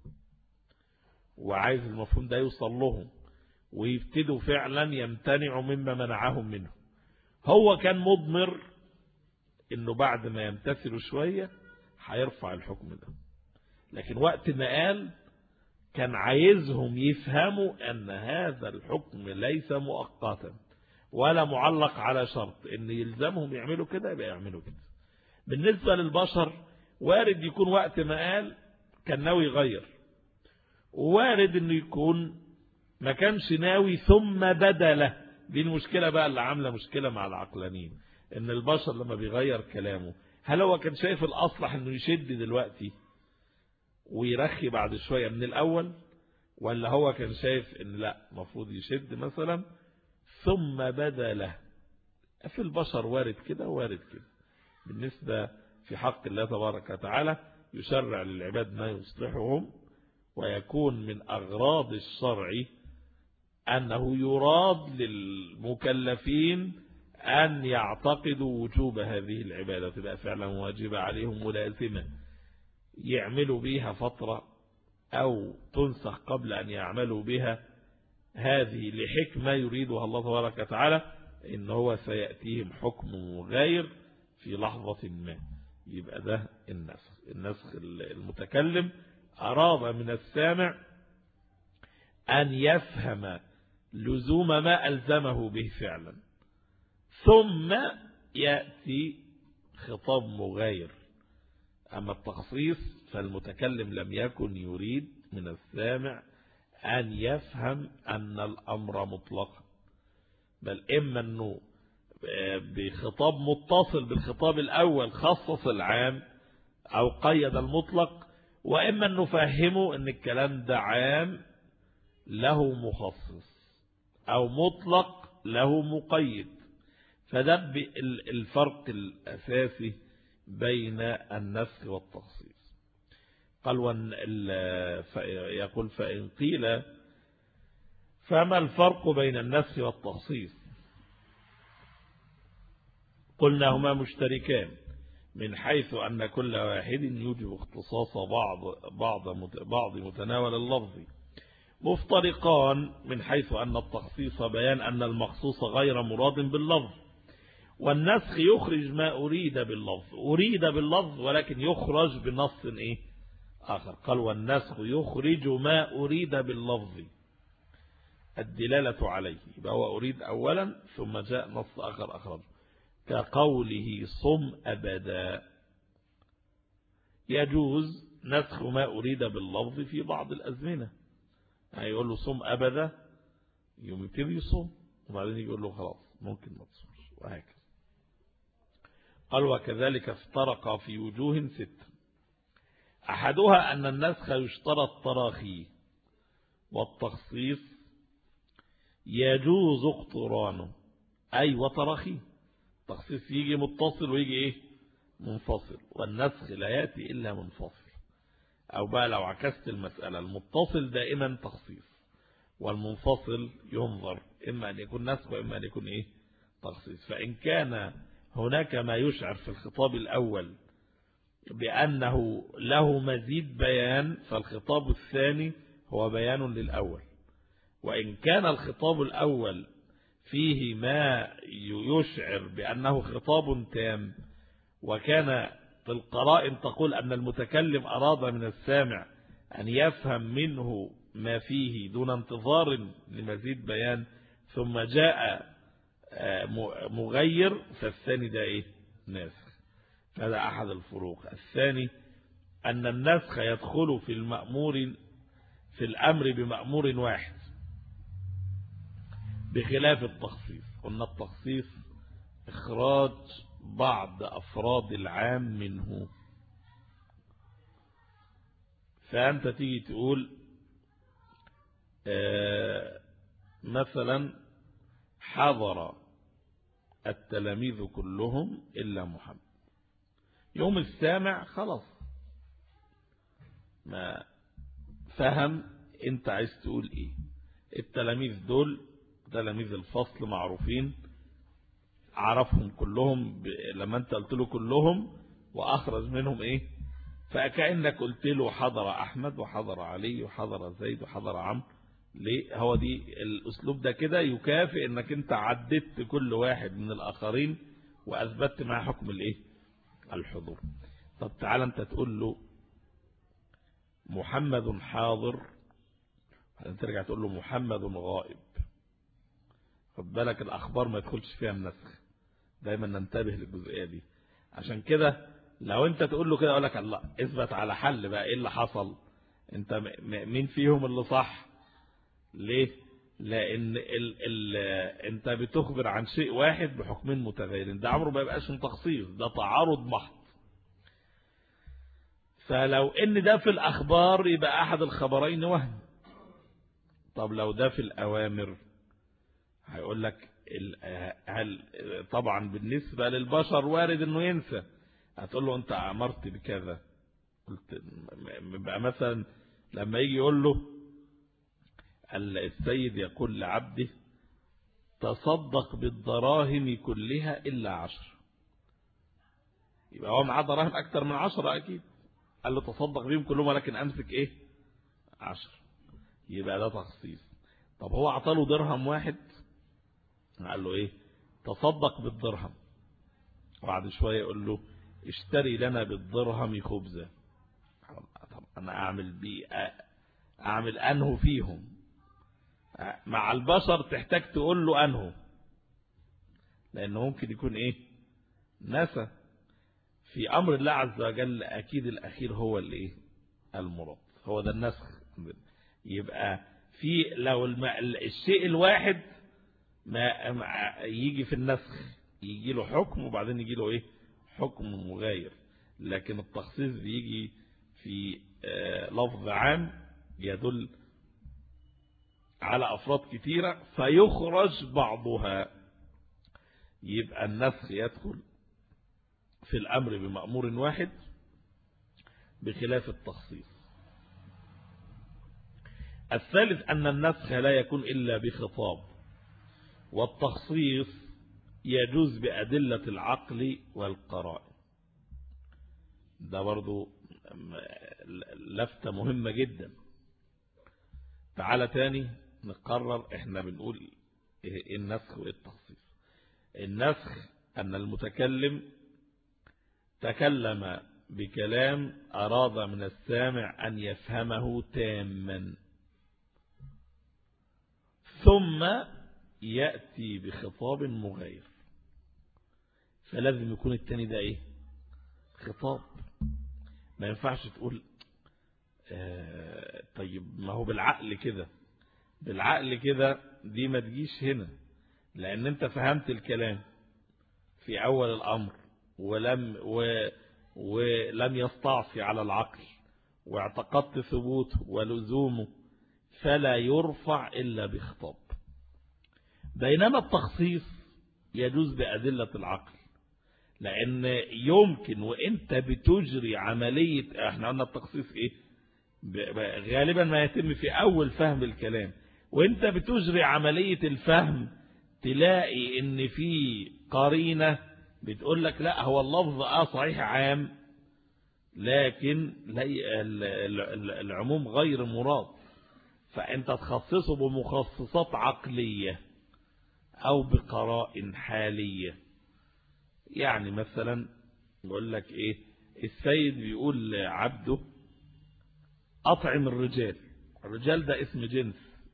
وعايز المفهوم ده يوصل لهم ويبتدوا فعلا يمتنعوا مما منعهم منه. هو كان مضمر انه بعد ما يمتثلوا شوية هيرفع الحكم ده، لكن وقت ما قال كان عايزهم يفهموا ان هذا الحكم ليس مؤقتا ولا معلق على شرط ان يلزمهم يعملوا كده يبقى يعملوا كده. بالنسبة للبشر وارد يكون وقت ما قال كان ناوي يغير، ووارد انه يكون ما كانش ناوي ثم بدا له. دي المشكلة بقى اللي عاملة مشكلة مع العقلانيين، ان البشر لما بيغير كلامه هل هو كان شايف الأصلح انه يشد دلوقتي ويرخي بعد شوية من الأول، ولا هو كان شايف ان لا مفروض يشد مثلا ثم بدا له. في البشر وارد كده وارد كده. بالنسبة في حق الله تبارك وتعالى يشرع للعباد ما يصلحهم، ويكون من أغراض الشرع أنه يراد للمكلفين أن يعتقدوا وجوب هذه العبادة، تبقى فعلا واجبة عليهم ملازمة يعملوا بها فترة أو تنسخ قبل أن يعملوا بها. هذه لحكمة يريدها الله تبارك وتعالى إن هو سيأتيهم حكم غير في لحظة ما. يبقى ده النسخ. النسخ المتكلم أراد من السامع أن يفهم لزوم ما ألزمه به فعلا ثم يأتي خطاب مغاير. أما التخصيص فالمتكلم لم يكن يريد من السامع أن يفهم أن الأمر مطلقا، بل إما أنه بخطاب متصل بالخطاب الأول خصص العام أو قيد المطلق، وإما أن نفهمه أن الكلام ده عام له مخصص أو مطلق له مقيد. فده الفرق الأساسي بين النسخ والتخصيص. قال يقول فإن قيل فما الفرق بين النسخ والتخصيص؟ قلنا هما مشتركان من حيث أن كل واحد يوجب اختصاص بعض بعض بعض متناول اللفظ، مفترقان من حيث أن التخصيص بيان أن المخصوص غير مراد باللفظ، والنسخ يخرج ما أريد باللفظ أريد باللفظ ولكن يخرج بنص إيه آخر. قال والنسخ يخرج ما أريد باللفظ الدلالة عليه، يبقى هو أريد أولا ثم جاء نص آخر أخرج، كقوله صم أبدا. يجوز نسخ ما أريد باللفظ في بعض الأزمنة، هيقول له صم أبدا، يوم يبتدي يصوم، وبعدين يقول له خلاص ممكن ما تصومش، وهكذا. قال وكذلك افترق في وجوه ست، أحدها أن النسخ يشترط تراخي، والتخصيص يجوز اقترانه، أي وتراخي، التخصيص يجي متصل ويجي إيه منفصل، والنسخ لا يأتي إلا منفصل. أو بقى لو عكست المسألة، المتصل دائما تخصيص، والمنفصل ينظر إما أن يكون نسخ وإما أن يكون إيه تخصيص. فإن كان هناك ما يشعر في الخطاب الأول بأنه له مزيد بيان، فالخطاب الثاني هو بيان للأول. وإن كان الخطاب الأول فيه ما يشعر بأنه خطاب تام، وكان القرائن تقول أن المتكلم أراد من السامع أن يفهم منه ما فيه دون انتظار لمزيد بيان، ثم جاء مغير، فالثاني ده إيه ناسخ. هذا أحد الفروق. الثاني أن النسخ يدخل في المأمور في الأمر بمأمور واحد، بخلاف التخصيص. قلنا التخصيص إخراج بعض أفراد العام منه. فأنت تيجي تقول آه مثلا حضر التلاميذ كلهم إلا محمد، يوم السامع خلاص ما فهم انت عايز تقول ايه. التلاميذ دول تلاميذ الفصل معروفين، عرفهم كلهم لما انت قلت له كلهم واخرج منهم ايه، فكأنك قلت له حضر احمد وحضر علي وحضر زيد وحضر عمرو. ليه؟ هو دي الاسلوب ده كده يكافئ انك انت عددت كل واحد من الاخرين واثبتت معاه حكم الايه الحضور. طب تعالى انت تقول له محمد حاضر، انت ترجع تقول له محمد غائب. خد بالك الاخبار ما يدخلش فيها النسخ، دايما ننتبه للجزئيه دي. عشان كده لو انت تقول له كده اقول لك الله اثبت على حل بقى، ايه اللي حصل، انت مين فيهم اللي صح؟ ليه؟ لان ال ال انت بتخبر عن شيء واحد بحكمين متغيرين، ده عمره ما يبقاش من تخصيص، ده تعارض محض. فلو ان ده في الاخبار يبقى احد الخبرين وهم. طب لو ده في الاوامر هيقول لك هل طبعا بالنسبة للبشر وارد انه ينسى، هتقول له انت امرت بكذا، قلت بقى مثلا لما يجي يقول له السيد يقول لعبده تصدق بالدراهم كلها الا عشر، يبقى هو معاه دراهم اكتر من عشرة اكيد، قال له تصدق بيهم كلهم ولكن امسك ايه عشر، يبقى ده تخصيص. طب هو عطاله درهم واحد، قال له ايه تصدق بالدرهم، وبعد شوية يقول له اشتري لنا بالدرهم خبزة. طب انا اعمل بيه اعمل انه فيهم، مع البشر تحتاج تقول له انه، لانه ممكن يكون ايه نسى. في امر الله عز وجل اكيد الاخير هو اللي ايه المراد، هو ده النسخ. يبقى في لو الشيء الواحد ما يجي في النسخ يجي له حكم وبعدين يجي له ايه حكم مغاير، لكن التخصيص بيجي في لفظ عام يدل على افراد كثيرة فيخرج بعضها، يبقى النسخ يدخل في الامر بمأمور واحد بخلاف التخصيص. الثالث ان النسخ لا يكون الا بخطاب، والتخصيص يجوز بأدلة العقل والقرائن. ده برضو لفتة مهمة جدا. تعالى تاني نقرر احنا بنقول ايه النسخ وايه التخصيص. النسخ ان المتكلم تكلم بكلام اراد من السامع ان يفهمه تاما، ثم يأتي بخطاب مغاير، فلازم يكون التاني ده ايه خطاب. ما ينفعش تقول آه طيب ما هو بالعقل كده، بالعقل كده دي ما تجيش هنا، لأن أنت فهمت الكلام في أول الأمر ولم و ولم يستعصي على العقل واعتقدت ثبوته ولزومه، فلا يرفع إلا بخطاب. بينما التخصيص يجوز بأدلة العقل، لأن يمكن وإنت بتجري عملية، احنا قلنا التخصيص إيه غالبا ما يتم في أول فهم الكلام، وإنت بتجري عملية الفهم تلاقي إن في قرينة بتقول لك لا هو اللفظ آه صحيح عام، لكن العموم غير مراد، فأنت تخصصه بمخصصات عقلية أو بقرائن حالية. يعني مثلا يقول لك إيه، السيد بيقول لعبده أطعم الرجال، الرجال ده اسم جنس،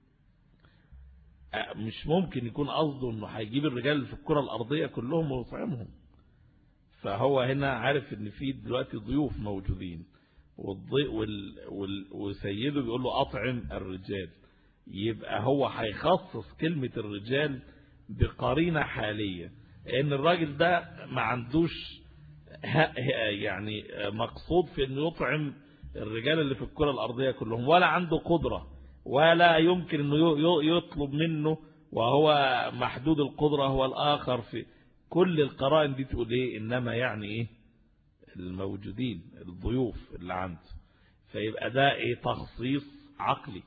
مش ممكن يكون قصده انه هيجيب الرجال في الكرة الارضية كلهم ويطعمهم، فهو هنا عارف ان في دلوقتي ضيوف موجودين والضيء وال... وال... وسيده بيقول له اطعم الرجال، يبقى هو هيخصص كلمة الرجال بقرينة حالية، ان الراجل ده ما عندوش يعني مقصود في انه يطعم الرجال اللي في الكرة الارضية كلهم، ولا عنده قدرة، ولا يمكن انه يطلب منه وهو محدود القدرة هو الاخر. في كل القرائن دي تقول ايه، انما يعني ايه الموجودين الضيوف اللي عنده، فيبقى ده ايه تخصيص عقلي.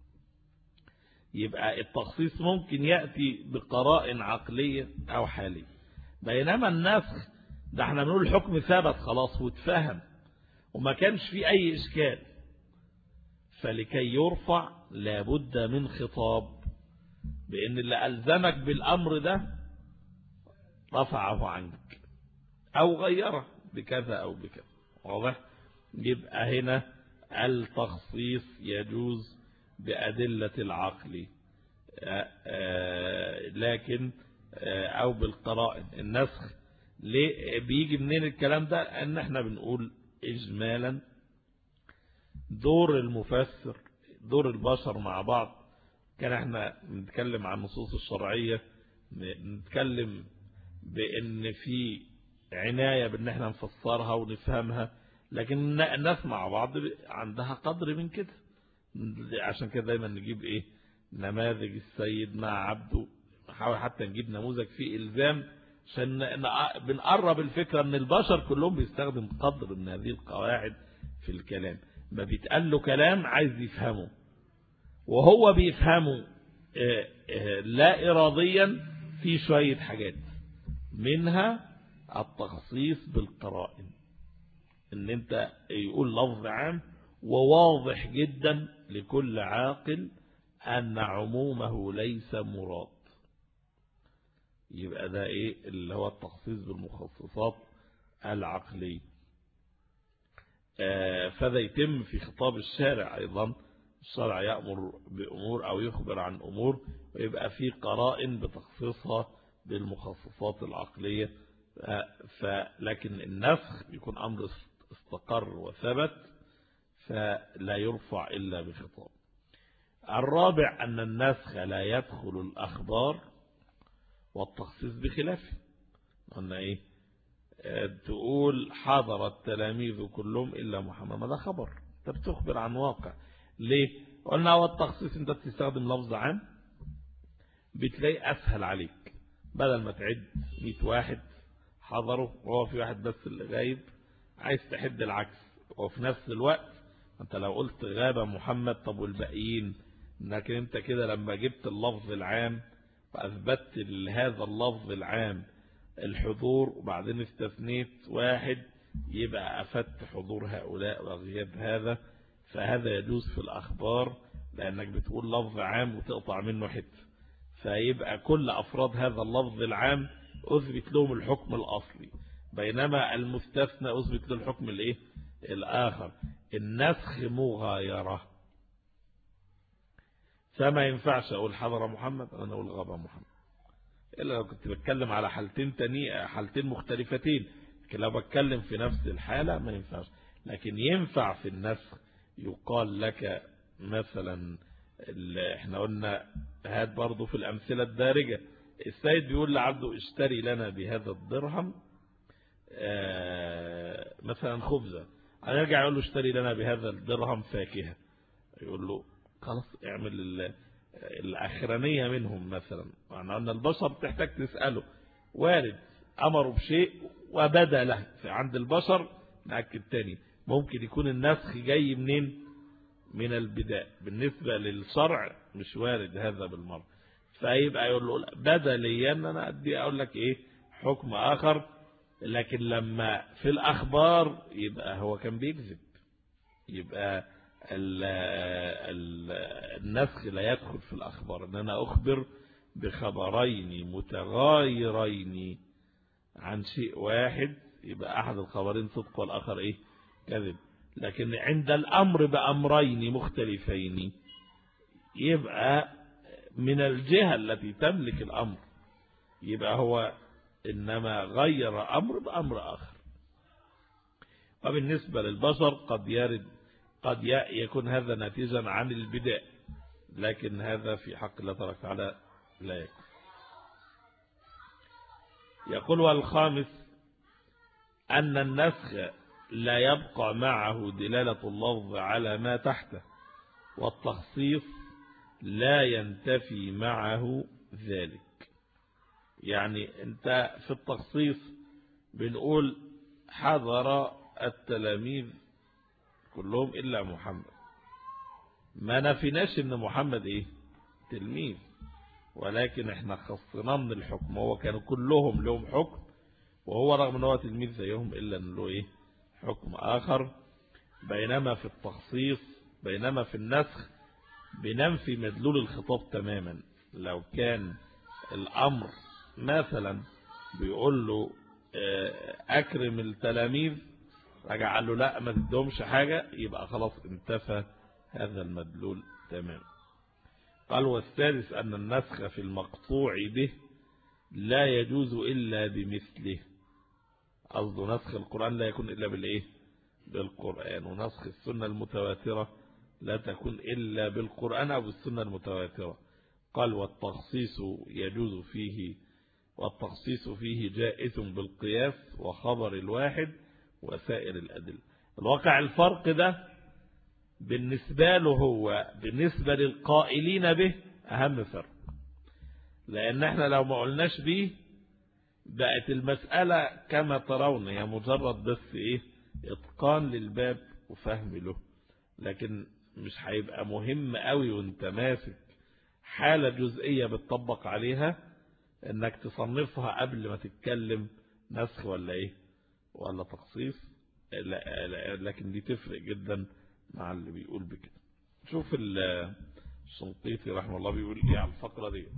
يبقى التخصيص ممكن يأتي بقرائن عقلية او حالية، بينما النسخ ده احنا بنقول الحكم ثبت خلاص واتفهم وما كانش فيه اي اشكال، فلكي يرفع لابد من خطاب بأن اللي ألزمك بالأمر ده رفعه عنك أو غيره بكذا أو بكذا، واضح؟ يبقى هنا التخصيص يجوز بأدلة العقل لكن أو بالقرائن. النسخ ليه بيجي منين الكلام ده؟ أن احنا بنقول إجمالا دور المفسر دور البشر مع بعض، كان احنا نتكلم عن النصوص الشرعية نتكلم بأن في عناية بأن احنا نفسرها ونفهمها، لكن الناس مع بعض عندها قدر من كده، عشان كده دايما نجيب ايه نماذج السيد مع عبده، نحاول حتى نجيب نموذج فيه إلزام عشان بنقرب الفكرة ان البشر كلهم بيستخدم قدر من هذه القواعد في الكلام، ما بيتقال له كلام عايز يفهمه وهو بيفهمه لا إراديا في شوية حاجات، منها التخصيص بالقرائن، ان انت يقول لفظ عام وواضح جدا لكل عاقل ان عمومه ليس مراد، يبقى ده ايه اللي هو التخصيص بالمخصصات العقلية. فذا يتم في خطاب الشارع أيضا، الشرع يأمر بأمور أو يخبر عن أمور ويبقى في قرائن بتخصيصها بالمخصصات العقلية، لكن النسخ يكون أمر استقر وثبت فلا يرفع إلا بخطاب. الرابع أن النسخ لا يدخل الأخبار والتخصيص بخلافه. قلنا إيه؟ تقول حضر التلاميذ كلهم إلا محمد، ما ده خبر، انت بتخبر عن واقع. ليه؟ قلنا هو التخصيص انت بتستخدم لفظ عام بتلاقي أسهل عليك، بدل ما تعد مئة واحد حضروا وهو في واحد بس اللي غايب، عايز تحد العكس، وفي نفس الوقت انت لو قلت غاب محمد طب والباقيين، لكن انت كده لما جبت اللفظ العام وأثبتت لهذا اللفظ العام الحضور وبعدين استثنيت واحد، يبقى أفدت حضور هؤلاء وغياب هذا، فهذا يجوز في الأخبار لأنك بتقول لفظ عام وتقطع منه حته، فيبقى كل أفراد هذا اللفظ العام أثبت لهم الحكم الأصلي، بينما المستثنى أثبت له الحكم الإيه؟ الآخر. النسخ مغايرة، فما ينفعش أقول حضر محمد أنا أقول غاب محمد، إلا لو كنت بتكلم على حالتين تانية حالتين مختلفتين، لكن لو بتكلم في نفس الحالة ما ينفعش. لكن ينفع في النسخ يقال لك مثلا، احنا قلنا هات برضو في الأمثلة الدارجة، السيد بيقول لعبده اشتري لنا بهذا الدرهم مثلا خبزة، هنرجع يقول له اشتري لنا بهذا الدرهم فاكهة، يقول له خلاص اعمل الأخرانية منهم مثلا. معنى أن البشر تحتاج تسأله، وارد أمروا بشيء وبدأ له، عند البشر نأكد تاني ممكن يكون النسخ جاي منين؟ من البداء. بالنسبة للشرع مش وارد هذا بالمرة، فيبقى يقول له بدأ لي أن أنا أدي أقول لك إيه حكم آخر، لكن لما في الأخبار يبقى هو كان بيكذب، يبقى ال ال النسخ لا يدخل في الأخبار. أن أنا أخبر بخبرين متغايرين عن شيء واحد، يبقى أحد الخبرين صدق والآخر إيه كذب. لكن عند الأمر بأمرين مختلفين يبقى من الجهة التي تملك الأمر، يبقى هو إنما غير أمر بأمر آخر. وبالنسبة للبشر قد يرد قد يكون هذا ناتجا عن البداء، لكن هذا في حق الله تبارك وتعالى لا يكون. يقول والخامس أن النسخ لا يبقى معه دلالة اللفظ على ما تحته، والتخصيص لا ينتفي معه ذلك. يعني انت في التخصيص بنقول حضر التلاميذ كلهم إلا محمد، ما نفيناش ان محمد ايه تلميذ، ولكن احنا خصناه من الحكم، هو كانوا كلهم لهم حكم، وهو رغم ان هو تلميذ زيهم إلا ان له ايه حكم آخر. بينما في التخصيص بينما في النسخ بننفي مدلول الخطاب تماما. لو كان الأمر مثلا بيقول له أكرم التلاميذ، رجع قال له لا ما تدهمش حاجة، يبقى خلاص انتفى هذا المدلول تماما. قال والسادس أن النسخ في المقطوع به لا يجوز إلا بمثله، قصده نسخ القرآن لا يكون إلا بالإيه بالقرآن، ونسخ السنة المتواترة لا تكون إلا بالقرآن أو بالسنة المتواترة. قال والتخصيص يجوز فيه والتخصيص فيه جائز بالقياس وخبر الواحد وسائر الأدلة. الواقع الفرق ده بالنسبة له هو بالنسبة للقائلين به أهم فرق، لأن احنا لو ما قلناش به بقت المسألة كما ترون هي مجرد بس ايه اتقان للباب وفهم له، لكن مش هيبقى مهم قوي وانت ماسك حالة جزئية بتطبق عليها انك تصنفها قبل ما تتكلم نسخ ولا ايه ولا تخصيص. لا لا لكن دي تفرق جدا مع اللي بيقول بكده. شوف الشنقيطي رحمه الله بيقول ايه على الفقرة دي.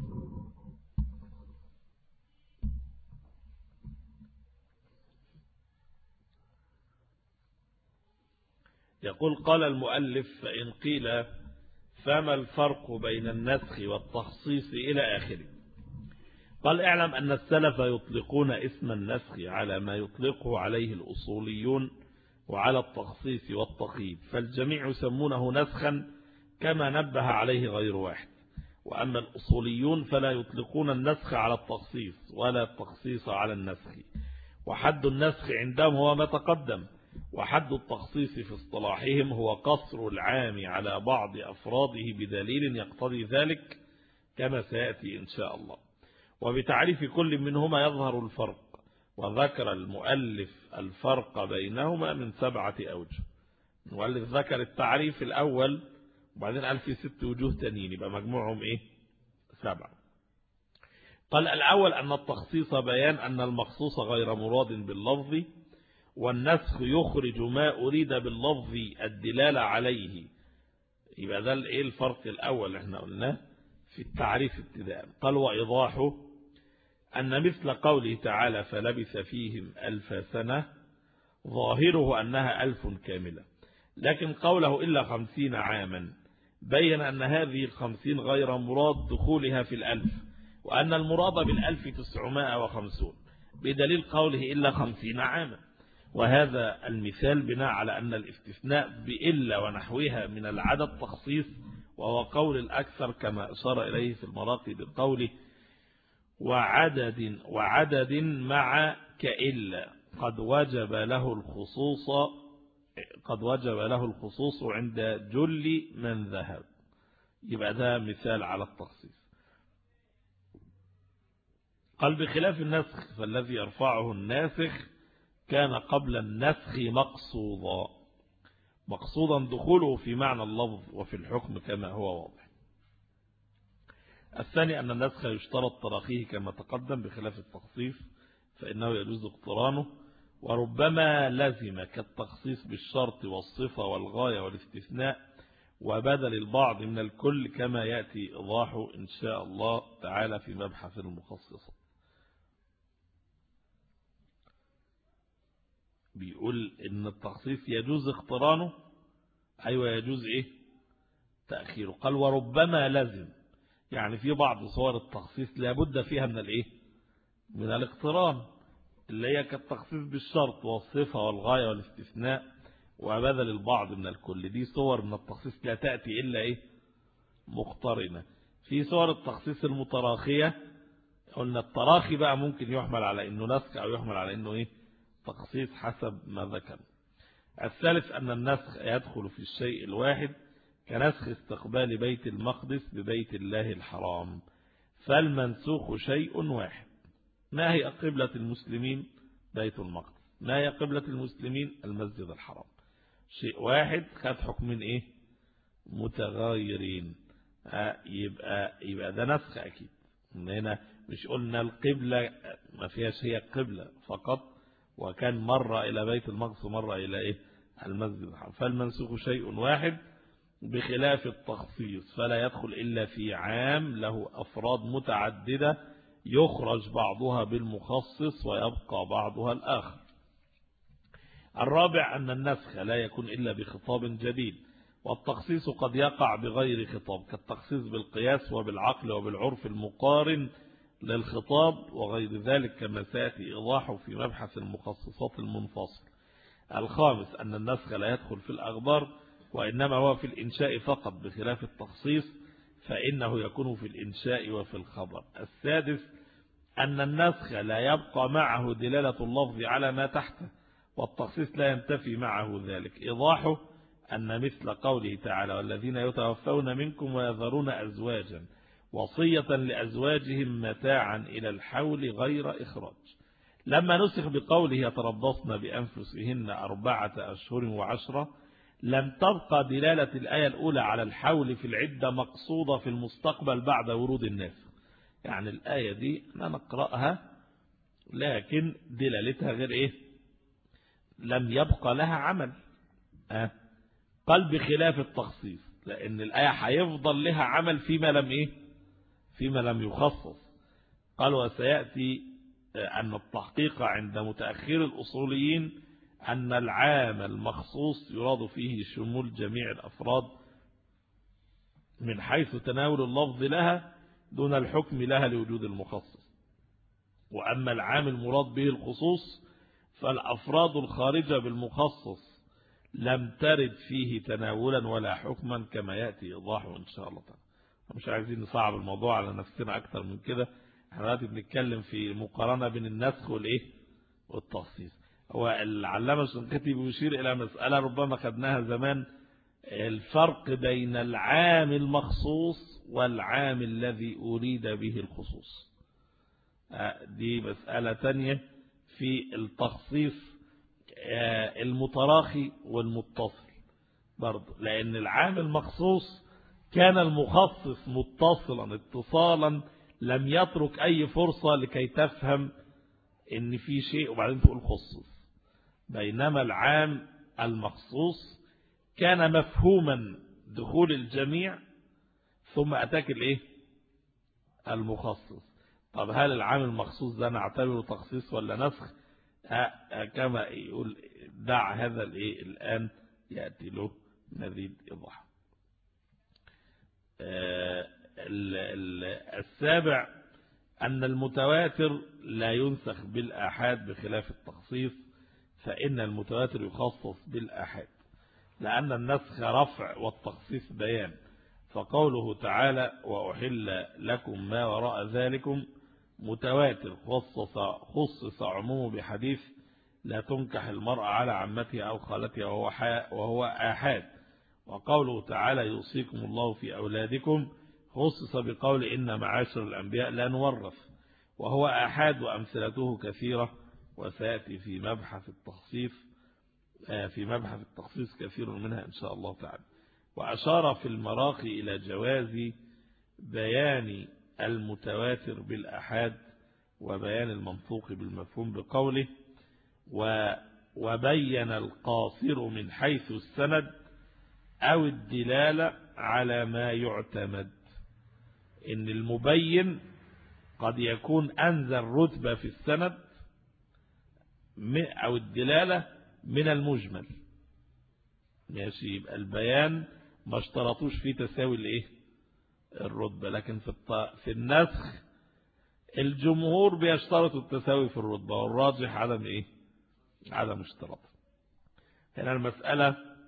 يقول قال المؤلف فإن قيل فما الفرق بين النسخ والتخصيص إلى آخره. قال اعلم أن السلف يطلقون اسم النسخ على ما يطلقه عليه الأصوليون وعلى التخصيص والتقييد، فالجميع يسمونه نسخا كما نبه عليه غير واحد. وأما الأصوليون فلا يطلقون النسخ على التخصيص ولا التخصيص على النسخ، وحد النسخ عندهم هو ما تقدم، وحد التخصيص في اصطلاحهم هو قصر العام على بعض أفراده بدليل يقتضي ذلك كما سيأتي إن شاء الله. وبتعريف كل منهما يظهر الفرق، وذكر المؤلف الفرق بينهما من سبعة أوجه. المؤلف ذكر التعريف الأول وبعدين قال في ست وجوه تانيين، يبقى مجموعهم إيه سبعة. قال الأول أن التخصيص بيان أن المخصوص غير مراد باللفظ، والنسخ يخرج ما أريد باللفظ الدلالة عليه. يبقى ده الايه الفرق الأول اللي احنا قلناه في التعريف ابتداء. قال وإيضاحه أن مثل قوله تعالى فلبث فيهم ألف سنة ظاهره أنها ألف كاملة، لكن قوله إلا خمسين عاما بين أن هذه الخمسين غير مراد دخولها في الألف، وأن المراد بالألف تسعمائة وخمسون بدليل قوله إلا خمسين عاما. وهذا المثال بناء على أن الاستثناء بإلا ونحوها من العدد تخصيص، وهو قول الأكثر كما أشار إليه في المراقي بقوله وعدد وعدد مع كإلا قد وجب له الخصوص قد وجب له الخصوص عند جل من ذهب. يبقى ده مثال على التخصيص. قال بخلاف النسخ فالذي يرفعه الناسخ كان قبل النسخ مقصودا مقصودا دخوله في معنى اللفظ وفي الحكم كما هو واضح. الثاني أن النسخ يشترط تراخيه كما تقدم بخلاف التخصيص فإنه يجوز اقترانه، وربما لزم كالتخصيص بالشرط والصفة والغاية والاستثناء وبدل البعض من الكل كما يأتي إيضاحه إن شاء الله تعالى في مبحث المخصصات. بيقول إن التخصيص يجوز اقترانه، أيوة يجوز إيه تأخيره. قال وربما لزم، يعني في بعض صور التخصيص لابد فيها من الإيه من الاقتران، اللي هي كالتخصيص بالشرط والصفة والغاية والاستثناء وبذل البعض من الكل. دي صور من التخصيص لا تأتي إلا إيه مقترنة. في صور التخصيص المتراخية قلنا التراخي بقى ممكن يحمل على إنه نسخ أو يحمل على إنه إيه تخصيص حسب ما ذكر. الثالث أن النسخ يدخل في الشيء الواحد كنسخ استقبال بيت المقدس ببيت الله الحرام، فالمنسوخ شيء واحد. ما هي قبلة المسلمين؟ بيت المقدس. ما هي قبلة المسلمين؟ المسجد الحرام. شيء واحد خد حكمين ايه متغايرين. يبقى يبقى ده نسخ اكيد. هنا مش قلنا القبلة ما فيهاش هي قبلة فقط، وكان مرة الى بيت المقدس ومرة الى ايه المسجد الحرام. فالمنسوخ شيء واحد بخلاف التخصيص فلا يدخل الا في عام له افراد متعددة يخرج بعضها بالمخصص ويبقى بعضها الآخر. الرابع أن النسخ لا يكون إلا بخطاب جديد، والتخصيص قد يقع بغير خطاب كالتخصيص بالقياس وبالعقل وبالعرف المقارن للخطاب وغير ذلك كما سيأتي إيضاحه في مبحث المخصصات المنفصل. الخامس أن النسخ لا يدخل في الأخبار وإنما هو في الإنشاء فقط بخلاف التخصيص فإنه يكون في الإنشاء وفي الخبر. السادس أن النسخ لا يبقى معه دلالة اللفظ على ما تحته، والتخصيص لا ينتفي معه ذلك. إيضاحه أن مثل قوله تعالى والذين يتوفون منكم ويذرون أزواجا وصية لأزواجهم متاعا إلى الحول غير إخراج، لما نسخ بقوله يتربصن بأنفسهن أربعة أشهر وعشرة لم تبقى دلالة الآية الأولى على الحول في العدة مقصودة في المستقبل بعد ورود الناسخ. يعني الآية دي نقرأها لكن دلالتها غير إيه لم يبقى لها عمل. أه؟ قال بخلاف التخصيص لأن الآية هيفضل لها عمل فيما لم إيه فيما لم يخصص. قال وسيأتي أن التحقيق عند متأخر الأصوليين أن العام المخصوص يراد فيه شمول جميع الأفراد من حيث تناول اللفظ لها دون الحكم لها لوجود المخصص. وأما العام المراد به الخصوص فالأفراد الخارجة بالمخصص لم ترد فيه تناولا ولا حكما كما يأتي إيضاحه إن شاء الله تعالى. مش عايزين نصعب الموضوع على نفسنا أكثر من كده. احنا دلوقتي بنتكلم في مقارنة بين النسخ والإيه والتخصيص. هو العلامة الشنقيطي بيشير إلى مسألة ربما خدناها زمان، الفرق بين العام المخصوص والعام الذي أريد به الخصوص. دي مسألة تانية في التخصيص المتراخي والمتصل برضه، لأن العام المخصوص كان المخصص متصلا اتصالا لم يترك أي فرصة لكي تفهم إن في شيء وبعدين تقول خصص، بينما العام المخصوص كان مفهوما دخول الجميع ثم أتاك الإيه المخصص. طب هل العام المخصوص ده نعتبره تخصيص ولا نسخ؟ كما يقول دع هذا الإيه الآن يأتي له مزيد إيضاح. السابع أن المتواتر لا ينسخ بالآحاد بخلاف التخصيص، فإن المتواتر يخصص بالآحاد، لأن النسخ رفع والتخصيص بيان. فقوله تعالى وأحل لكم ما وراء ذلكم متواتر خصص, خصص عمومه بحديث لا تنكح المرأة على عمتها أو خالتها وهو, وهو آحاد. وقوله تعالى يوصيكم الله في أولادكم خصص بقول إن معاشر الأنبياء لا نورث وهو آحاد، وأمثلته كثيرة وسيأتي في مبحث التخصيص في مبحث التخصيص كثير منها إن شاء الله تعالى. وأشار في المراقي إلى جواز بيان المتواتر بالآحاد وبيان المنطوق بالمفهوم بقوله وبين القاصر من حيث السند أو الدلالة على ما يعتمد. إن المبين قد يكون أنزل رتبة في السند أو الدلالة من المجمل، ماشي. يبقى البيان ما اشترطوش فيه تساوي الايه الرتبة، لكن في في النسخ الجمهور بيشترطوا التساوي في الرتبة، والراجح عدم ايه عدم اشتراط. هنا المسألة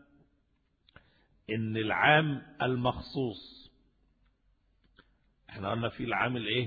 ان العام المخصوص، احنا قلنا في العام الايه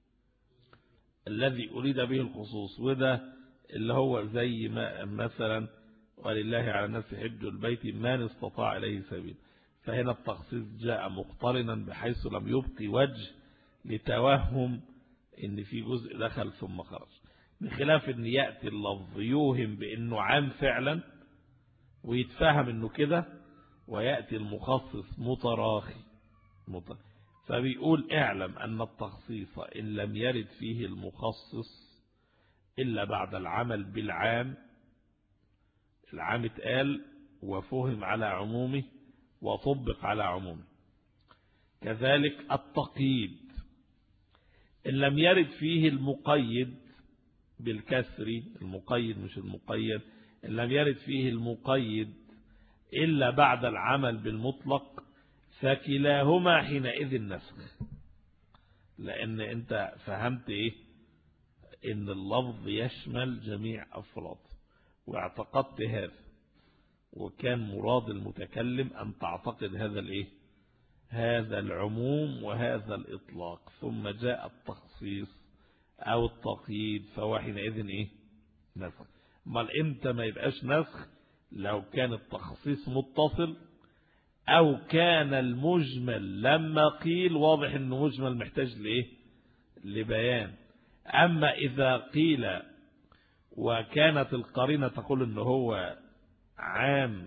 الذي اريد به الخصوص، وده اللي هو زي ما مثلا ولله على الناس حج البيت من استطاع إليه سبيل. فهنا التخصيص جاء مقترنا بحيث لم يبقي وجه لتوهم ان في جزء دخل ثم خرج، بخلاف ان يأتي اللفظ يوهم بانه عام فعلا ويتفهم انه كده، ويأتي المخصص متراخي متراخي. فبيقول اعلم ان التخصيص ان لم يرد فيه المخصص إلا بعد العمل بالعام، العام اتقال وفهم على عمومه وطبق على عمومه. كذلك التقييد إن لم يرد فيه المقيد بالكسر، المقيد مش المقيد، إن لم يرد فيه المقيد إلا بعد العمل بالمطلق فكلاهما حينئذ نسخ. لأن أنت فهمت إيه إن اللفظ يشمل جميع أفراد، واعتقدت هذا، وكان مراد المتكلم أن تعتقد هذا الإيه هذا العموم وهذا الإطلاق، ثم جاء التخصيص أو التقييد فهو حينئذ إيه نسخ. امال إمتى ما يبقاش نسخ؟ لو كان التخصيص متصل أو كان المجمل لما قيل واضح إنه مجمل محتاج لإيه لبيان. أما إذا قيل وكانت القرينة تقول إنه هو عام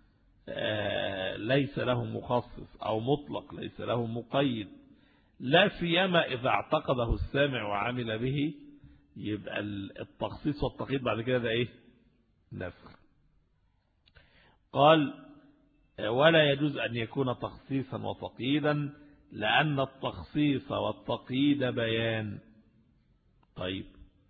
ليس له مخصص أو مطلق ليس له مقيد، لا سيما إذا اعتقده السامع وعمل به، يبقى التخصيص والتقييد بعد كده ده إيه نسخ. قال ولا يجوز أن يكون تخصيصا وتقييدا لأن التخصيص والتقييد بيان. طيب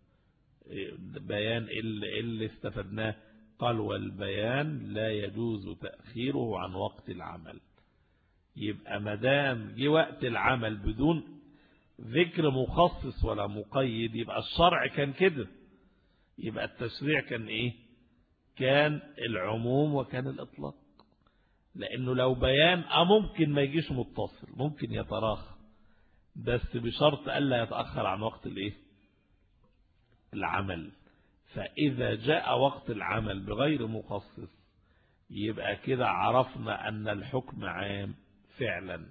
بيان اللي استفدناه، قال والبيان لا يجوز تأخيره عن وقت العمل. يبقى مدام جه وقت العمل بدون ذكر مخصص ولا مقيد، يبقى الشرع كان كده، يبقى التشريع كان ايه كان العموم وكان الإطلاق. لأنه لو بيان أه ممكن ما يجيش متصل، ممكن يتراخى، بس بشرط ألا يتأخر عن وقت الايه العمل. فإذا جاء وقت العمل بغير مخصص يبقى كده عرفنا أن الحكم عام فعلا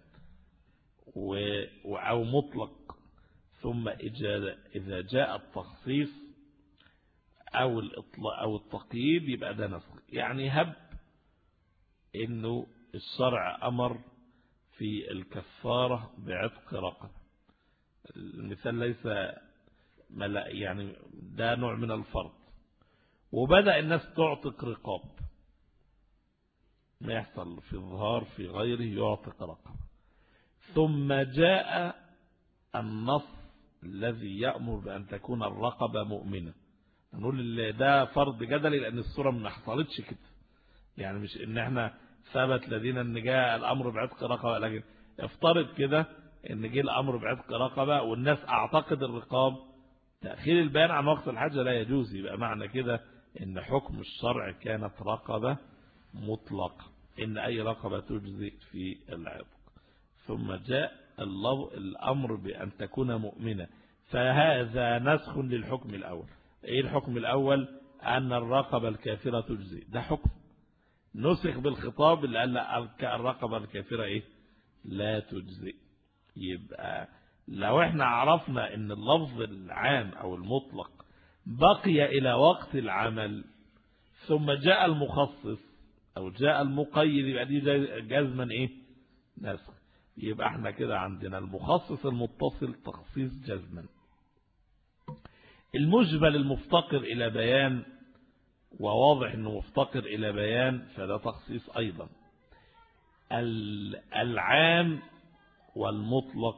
أو مطلق. ثم إذا جاء التخصيص أو الإطلاق أو التقييد يبقى ده نسخ. يعني هب إنه الشرع أمر في الكفارة بعتق رقبة، المثال ليس يعني ده نوع من الفرض، وبدأ الناس تعتق رقاب، ما يحصل في الظهار في غيره يعتق رقبة، ثم جاء النص الذي يأمر بأن تكون الرقبة مؤمنة. نقول ده فرض جدلي لأن الصورة ما حصلتش كده، يعني مش إن احنا ثبت لدينا أن جاء الأمر بعتق رقبة، لكن افترض كده أن جاء الأمر بعتق رقبة والناس أعتقد الرقاب، تأخير البيان عن وقت الحاجة لا يجوز. يبقى معنى كده إن حكم الشرع كانت رقبة مطلقة، إن أي رقبة تجزئ في العتق. ثم جاء الأمر بأن تكون مؤمنة، فهذا نسخ للحكم الأول. إيه الحكم الأول؟ أن الرقبة الكافرة تجزئ، ده حكم نسخ بالخطاب لأن الرقبة الكافرة إيه؟ لا تجزئ. يبقى لو احنا عرفنا ان اللفظ العام او المطلق بقي الى وقت العمل ثم جاء المخصص او جاء المقيد، يبقى دي جزما ايه؟ نسخ. يبقى احنا كده عندنا المخصص المتصل تخصيص جزما. المجمل المفتقر الى بيان، وواضح انه مفتقر الى بيان، فده تخصيص ايضا. العام والمطلق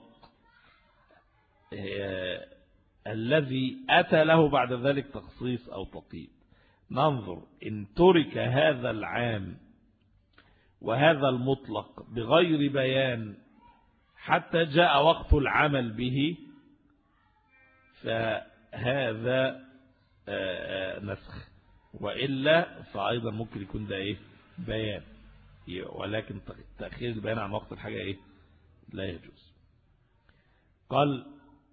الذي أتى له بعد ذلك تخصيص أو تقييد. ننظر إن ترك هذا العام وهذا المطلق بغير بيان حتى جاء وقت العمل به، فهذا نسخ، وإلا فأيضا ممكن يكون ده إيه؟ بيان، ولكن تأخير البيان عن وقت الحاجة إيه؟ لا يجوز. قال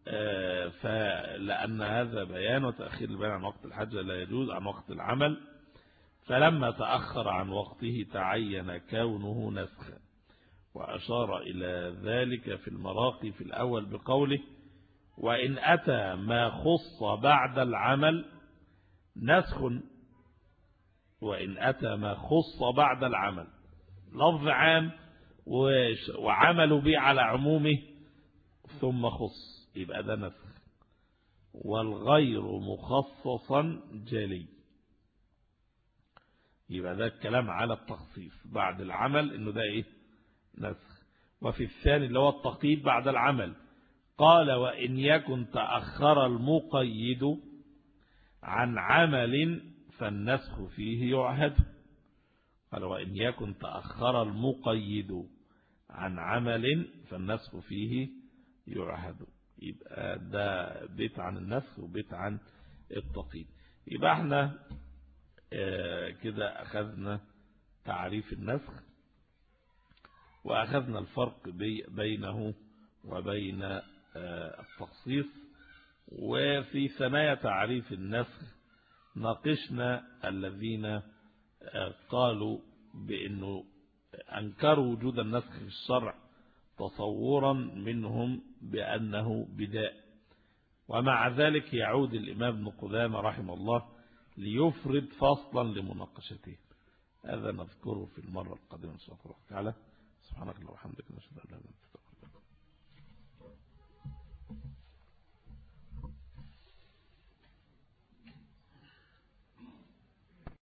فلأن هذا بيان، وتأخير البيان عن وقت الحاجة لا يجوز عن وقت العمل، فلما تأخر عن وقته تعين كونه نسخا. وأشار إلى ذلك في المراقي في الأول بقوله: وإن أتى ما خص بعد العمل نسخ. وإن أتى ما خص بعد العمل، لفظ عام وعملوا به على عمومه ثم خص، يبقى ده نسخ. والغير مخصصا جلي، يبقى ده الكلام على التخصيص بعد العمل انه ده ايه؟ نسخ. وفي الثاني اللي هو التقييد بعد العمل قال: وإن يكن تأخر المقيد عن عمل فالنسخ فيه يعهد. قال: وإن يكن تأخر المقيد عن عمل فالنسخ فيه يعهد. يبقى ده بيت عن النسخ وبيت عن التقييد. يبقى احنا اه كده أخذنا تعريف النسخ، وأخذنا الفرق بي بينه وبين اه التخصيص. وفي ثنايا تعريف النسخ ناقشنا الذين اه قالوا بأنه أنكروا وجود النسخ في الشرع تصورا منهم بأنه بداء، ومع ذلك يعود الإمام ابن قدامة رحمه الله ليفرد فصلا لمناقشته. هذا نذكره في المرة القادمة إن شاء الله تعالى. سبحانك اللهم وبحمدك.